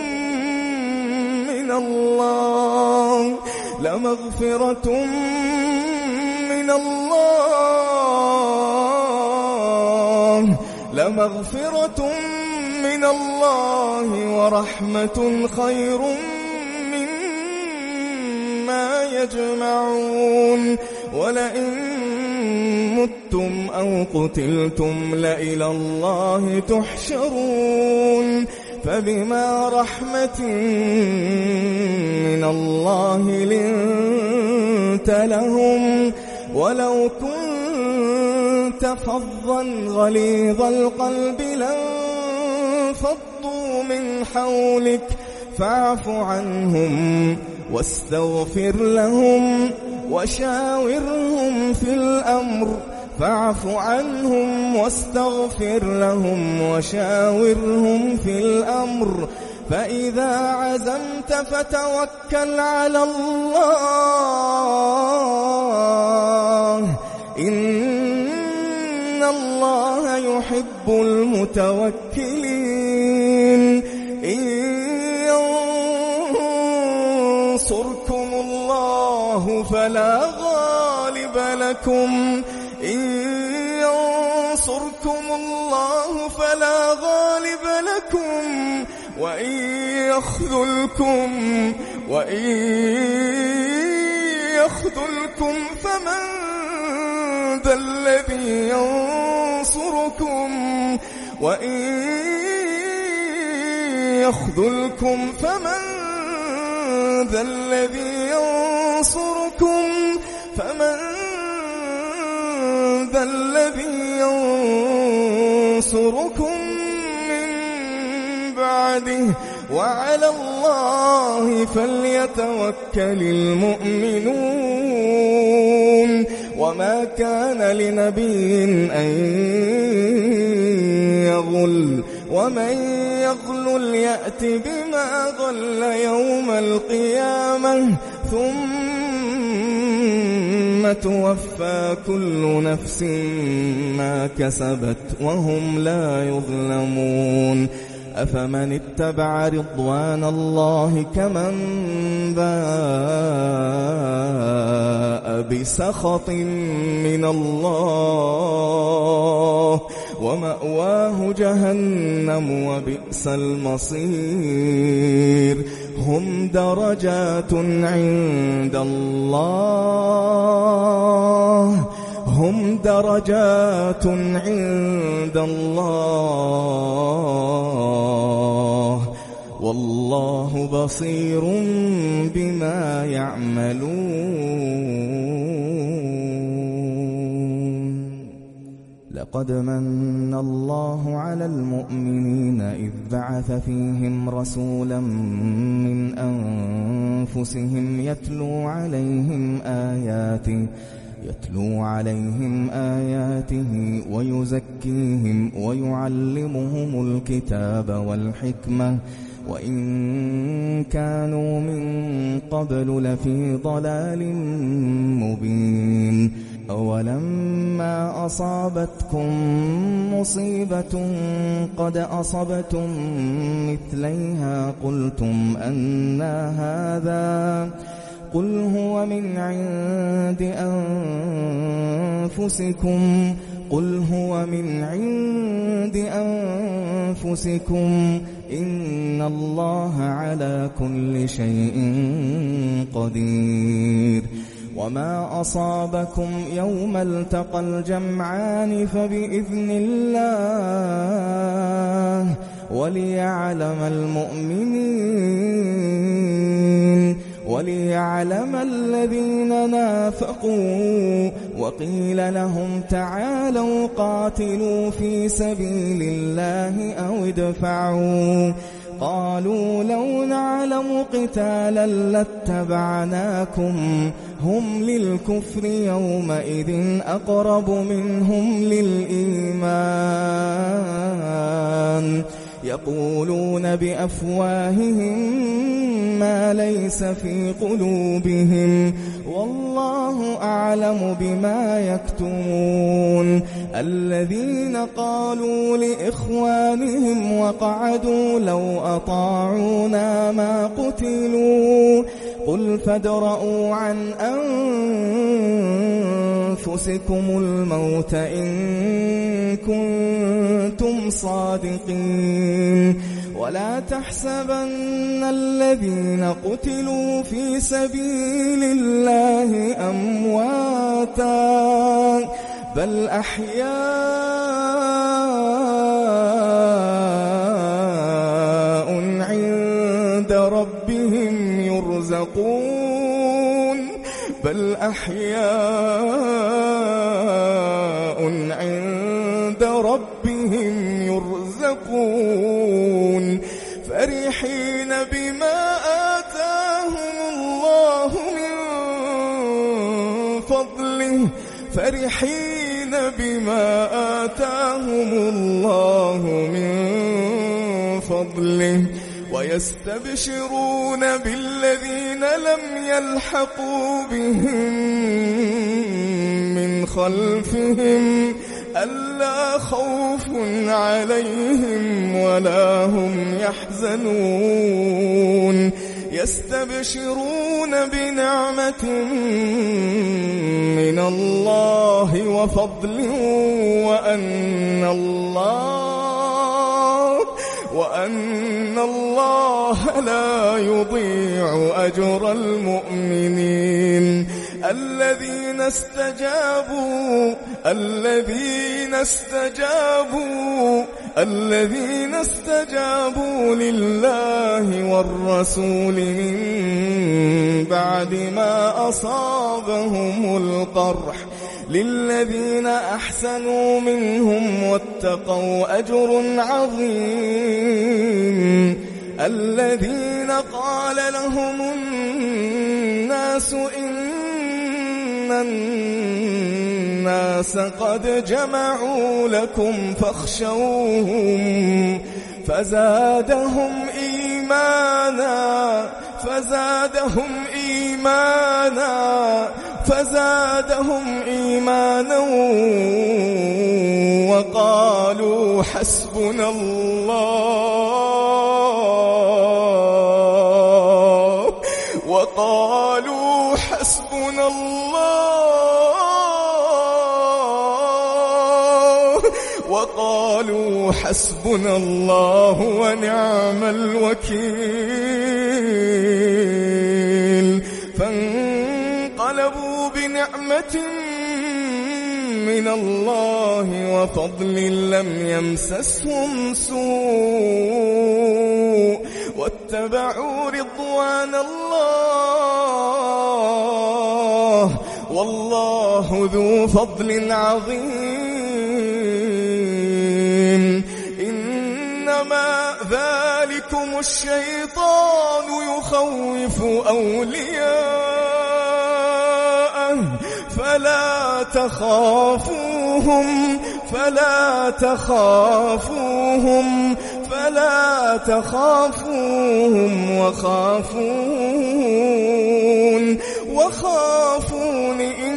من الله لمغفرة من الله لمغفرة من الله ورحمة خير مما يجمعون. ولئن متم أو قتلتم لإلى الله تحشرون فبما رحمة من الله لنت لهم ولو كنت فظا غليظ القلب لانفضوا من حولك فاعف عنهم واستغفر لهم وشاورهم في الأمر فاعف عنهم واستغفر لهم وشاورهم في الأمر فإذا عزمت فتوكل على الله إن الله يحب المتوكلين إن ينصركم الله فلا غالب لكم إن ينصركم الله فلا غالب لكم وإن يخذلكم وإن يخذلكم فمن ذا الذي ينصركم وإن يخذلكم فمن ذا الذي ينصركم فمن ذا الذي ينصركم من بعده وعلى الله فليتوكل المؤمنون وما كان لنبي أن يغل ومن يغل يأت بما غل يوم القيامة ثم توفى كل نفس ما كسبت وهم لا يظلمون أفمن اتبع رضوان الله كمن باء بسخط من الله ومأواه جهنم وبئس المصير هم درجات عند الله هم درجات عند الله والله بصير بما يعملون لقد من الله على المؤمنين إذ بعث فيهم رسولا من أنفسهم يتلو عليهم آياته يتلو عليهم آياته ويزكيهم ويعلمهم الكتاب والحكمة وإن كانوا من قبل لفي ضلال مبين أولما أصابتكم مصيبة قد أصبتم مثليها قلتم أنى هذا قل هو من عند أنفسكم قل هو من عند أنفسكم إن الله على كل شيء قدير وما أصابكم يوم التقى الجمعان فبإذن الله وليعلم المؤمنين وليعلم الذين نافقوا وقيل لهم تعالوا قاتلوا في سبيل الله أو ادفعوا قالوا لو نعلم قتالا لاتبعناكم هم للكفر يومئذ أقرب منهم للإيمان يقولون بأفواههم ما ليس في قلوبهم والله أعلم بما يكتمون الذين قالوا لإخوانهم وقعدوا لو أطاعونا ما قتلوا قل فادرءوا عن أنفسكم الموت إن كنتم صادقين ولا تحسبن الذين قتلوا في سبيل الله أمواتا بل أحياء عند ربهم يرزقون بل أحياء عند ربهم يرزقون فرحين بما آتاهم الله من فضله فرحين بما آتاهم الله من فضله ويستبشرون بالذين لم يلحقوا بهم من خلفهم ألا خوف عليهم ولا هم يحزنون يستبشرون بنعمة من الله وفضل وأن الله وأن الله لا يضيع أجر المؤمنين الذين استجابوا الذين استجابوا الذين استجابوا لله والرسول من بعد ما أصابهم القرح للذين أحسنوا منهم واتقوا أجر عظيم الذين قال لهم الناس إن الناس قد جمعوا لكم فاخشوهم فزادهم إيمانا فزادهم إيمانا فزادهم إيمانا وقالوا حسبنا الله وقالوا حسبنا الله وقالوا حسبنا الله ونعم الوكيل فانقلبوا بنعمة من الله وفضل لم يمسسهم سوء واتبعوا رضوان الله والله ذو فضل عظيم إنما ذلكم الشيطان يخوف أولياءه فلا تخافوهم فلا تخافوهم فلا تخافوهم وخافون وخافون إن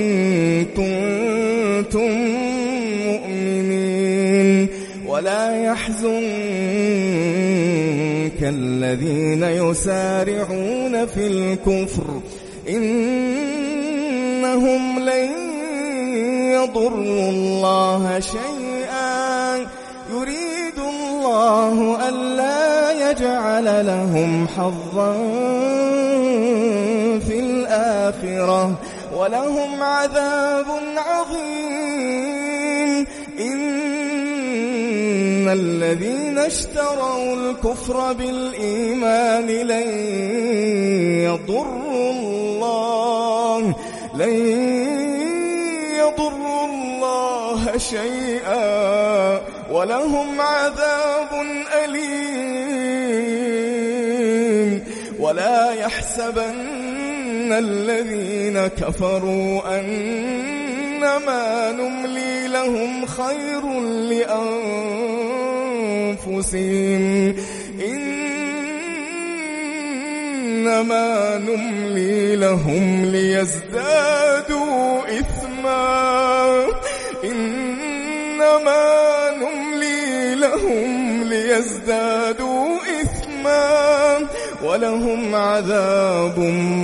كنتم مؤمنين ولا يحزنك الذين يسارعون في الكفر إنهم لن يضروا الله شيئا يريد الله ألا يجعل لهم حظا في الآخرة ولهم عذاب عظيم إن الذين اشتروا الكفر بالإيمان لن يضروا الله لن يضروا الله شيئا ولهم عذاب أليم ولا يحسبن الذين كفروا أنما نملي لهم خير لأنفسهم إنما نملي لهم ليزدادوا إثما إنما نملي لهم ليزدادوا إثما ولهم عذاب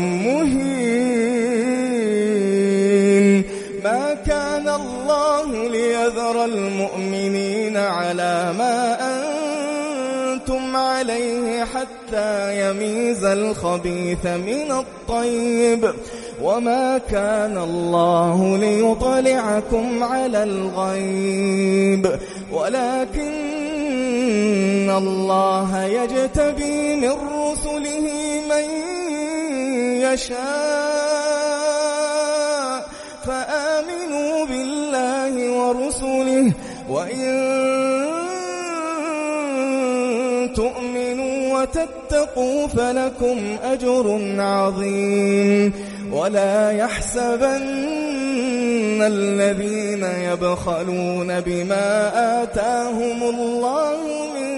مهين ما كان الله ليذر المؤمنين على ما أنتم عليه حتى يميز الخبيث من الطيب وما كان الله ليطلعكم على الغيب ولكن الله يجتبي من رسله من يشاء فآمنوا بالله ورسله وإن تؤمنوا وتتقوا فلكم أجر عظيم ولا يحسبن الذين يبخلون بما آتاهم الله من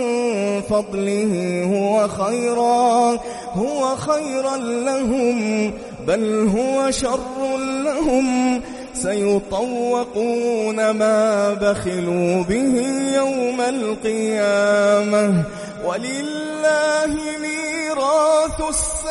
فضله هو خيرا هو خيرا لهم بل هو شر لهم سيطوقون ما بخلوا به يوم القيامة ولله ميراث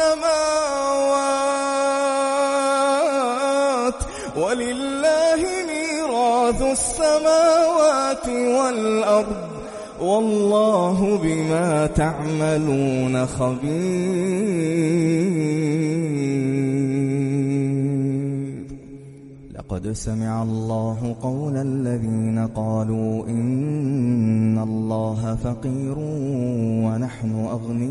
السماوات ولله ميراث السماوات والأرض والله بما تعملون خبير. لقد سمع الله قول الذين قالوا إن الله فقير ونحن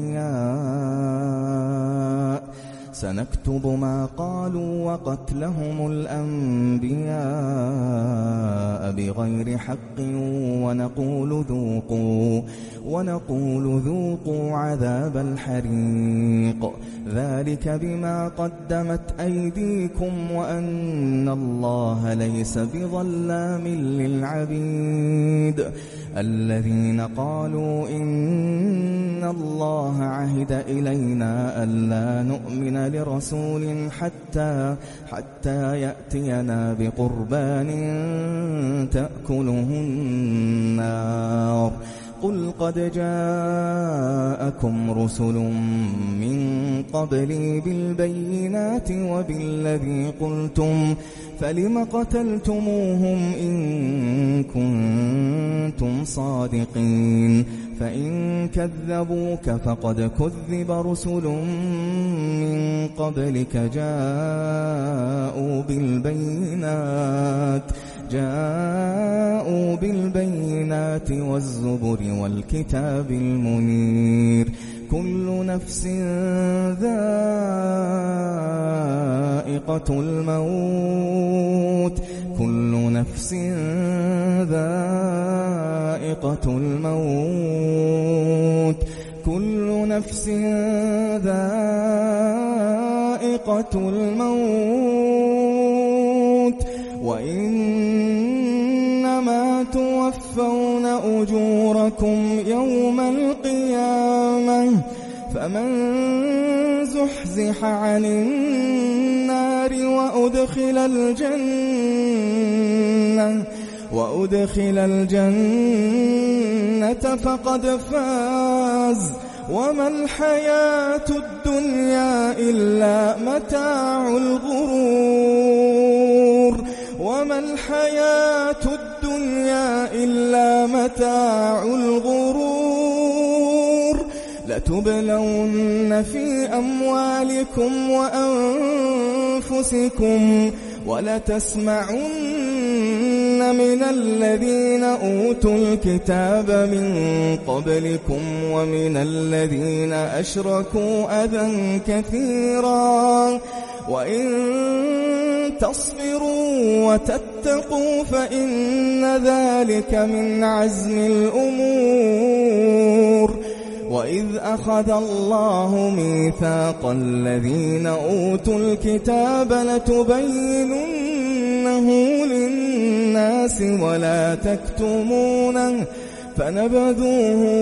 أغنياء سنكتب ما قالوا وقتلهم الأنبياء بغير حق ونقول ذوقوا ونقول ذوقوا عذاب الحريق ذلك بما قدمت أيديكم وأن الله ليس بظلام للعبيد. الذين قالوا إن الله عهد إلينا ألا نؤمن لرسول حتى حتى يأتينا بقربان تأكله النار قل قد جاءكم رسل من قبلي بالبينات وبالذي قلتم فلم قتلتموهم إن كنتم صادقين فإن كذبوك فقد كذب رسل من قبلك جاءوا بالبينات جاءوا بالبينات والزبر والكتاب المنير كل نفس ذائقة الموت كل نفس ذائقة الموت كل نفس ذائقة الموت وإنما توفون أجوركم يوم القيامة فمن زحزح عن النار وأدخل الجنة وأدخل الجنة فقد فاز وما الحياة الدنيا إلا متاع الغرور وما الحياة الدنيا إلا متاع الغرور لتبلون في أموالكم وأنفسكم ولتسمعن من الذين أوتوا الكتاب من قبلكم ومن الذين أشركوا أذى كثيرا وإن تصبروا وتتقوا فإن ذلك من عزم الأمور وإذ أخذ الله ميثاق الذين أوتوا الكتاب لتبيننه للناس ولا تكتمونه فنبذوه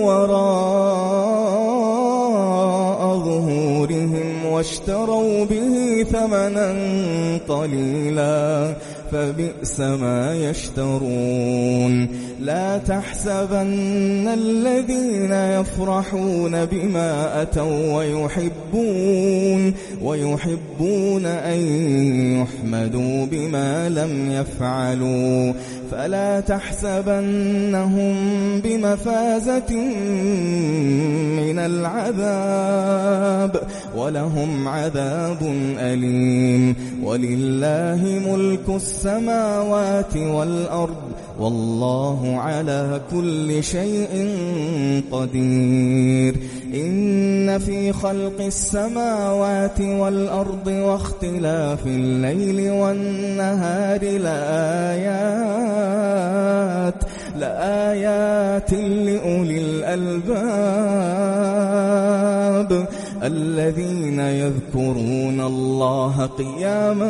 وراء ظهورهم واشتروا به ثمنا قليلا فبئس ما يشترون لا تحسبن الذين يفرحون بما أتوا ويحبون ويحبون أن يحمدوا بما لم يفعلوا فلا تحسبنهم بمفازة من العذاب ولهم عذاب أليم ولله ملك السماوات والأرض والله على كل شيء قدير إن في خلق السماوات والأرض واختلاف الليل والنهار لآيات لآيات لأولي الألباب الذين يذكرون الله قياما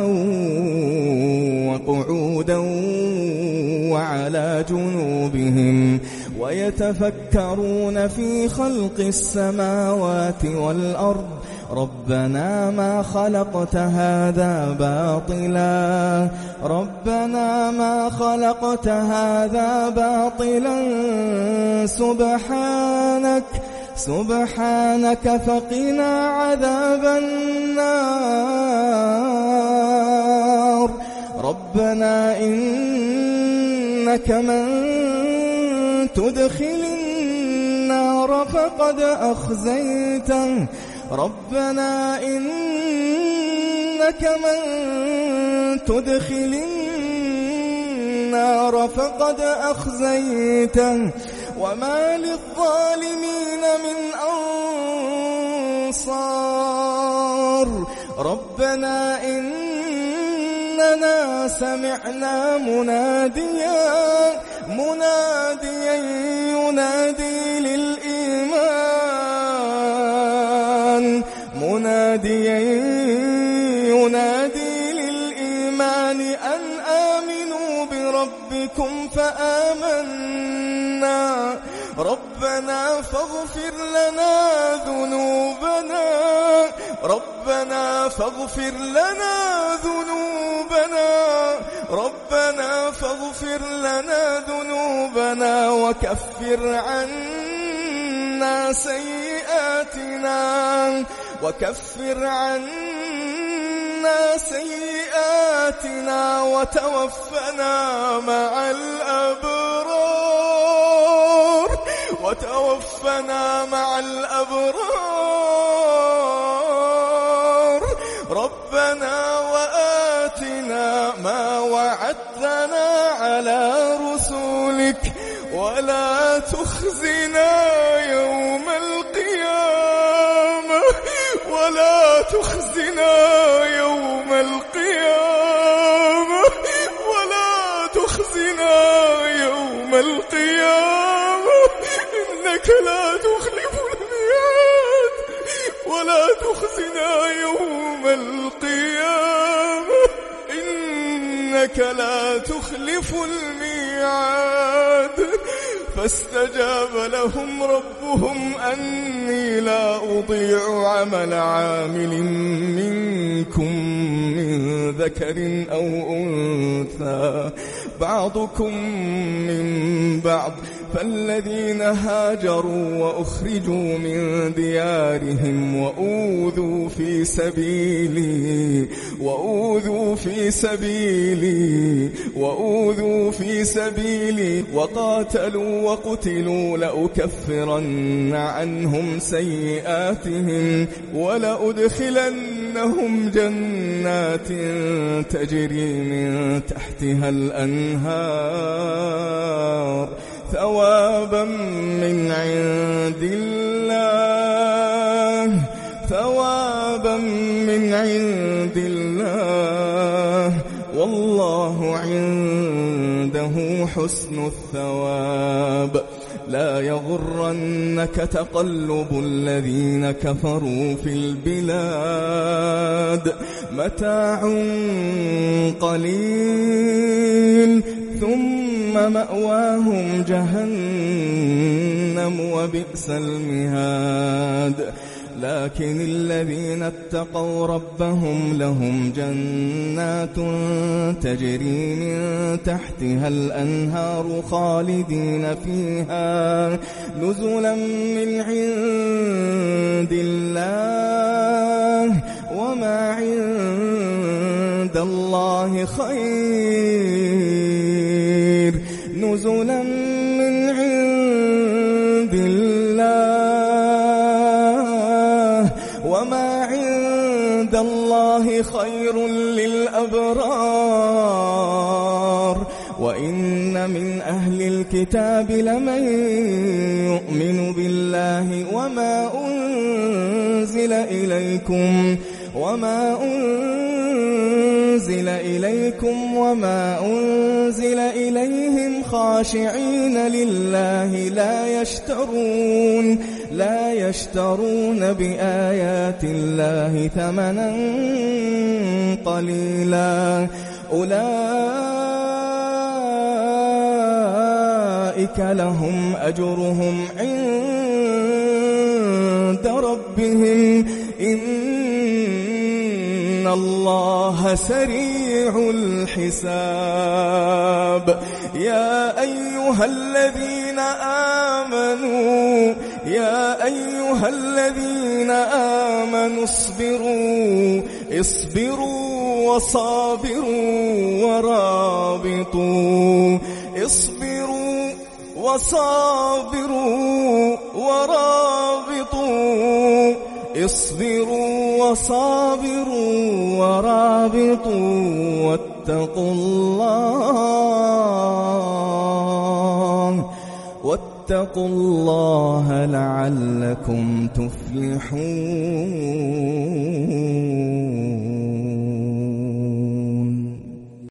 وقعودا وعلى جنوبهم ويتفكرون في خلق السماوات والأرض ربنا ما خلقت هذا باطلا ربنا ما خلقت هذا باطلا سبحانك سبحانك فقنا عذاب النار ربنا إنك من تدخل النار فقد أخزيته ربنا إنك من تدخل النار فقد أخزيته وما للظالمين من أنصار ربنا إننا سمعنا مناديا مناديا ينادي للإيمان مناديا ينادي للإيمان أن آمنوا بربكم فآمنا ربنا فاغفر لنا ذنوبنا ربنا فاغفر لنا ذنوبنا ربنا فاغفر لنا ذنوبنا وكفر عنا سيئاتنا وكفر عنا سيئاتنا وتوفنا مع الأبرار وتوفنا مع الأبرار ربنا وآتنا ما وعدتنا على رسولك ولا تخزنا يوم القيامة ولا تخزنا يوم القيامة ولا تخزنا يوم القيامة إنك لا تخلف الميعاد ولا تخزنا يوم القيامة إنك لا تخلف الميعاد فاستجاب لهم ربهم أني لا أضيع عمل عامل منكم من ذكر أو أنثى بعضكم من بعض فالذين هاجروا وأخرجوا من ديارهم وأوذوا في سبيلي وأوذوا في سبيلي وأوذوا في سبيلي وقاتلوا وقتلوا لأكفرن عنهم سيئاتهم ولأدخلنهم جنات تجري من تحتها الأنهار ثوابا من عند الله ثوابا من عند الله والله عنده حسن الثواب لا يغرنك تقلب الذين كفروا في البلاد متاع قليل ثم مأواهم جهنم وبئس المهاد لكن الذين اتقوا ربهم لهم جنات تجري من تحتها الأنهار خالدين فيها نزلا من عند الله وما عند الله خير نزلا من عند الله وما عند الله خير للأبرار وإن من أهل الكتاب لمن يؤمن بالله وما أنزل إليكم وما أنزل إليكم وما أنزل إليهم خاشعين لله لا يشترون لا يشترون بآيات الله ثمنا قليلا أولئك لهم أجرهم عند ربهم إن الله سريع الحساب يا أيها الذين آمنوا يا أيها الذين آمنوا اصبروا اصبروا وصابروا ورابطوا اصبروا وصابروا ورابطوا اصبروا وصابروا ورابطوا واتقوا الله واتقوا الله لعلكم تفلحون.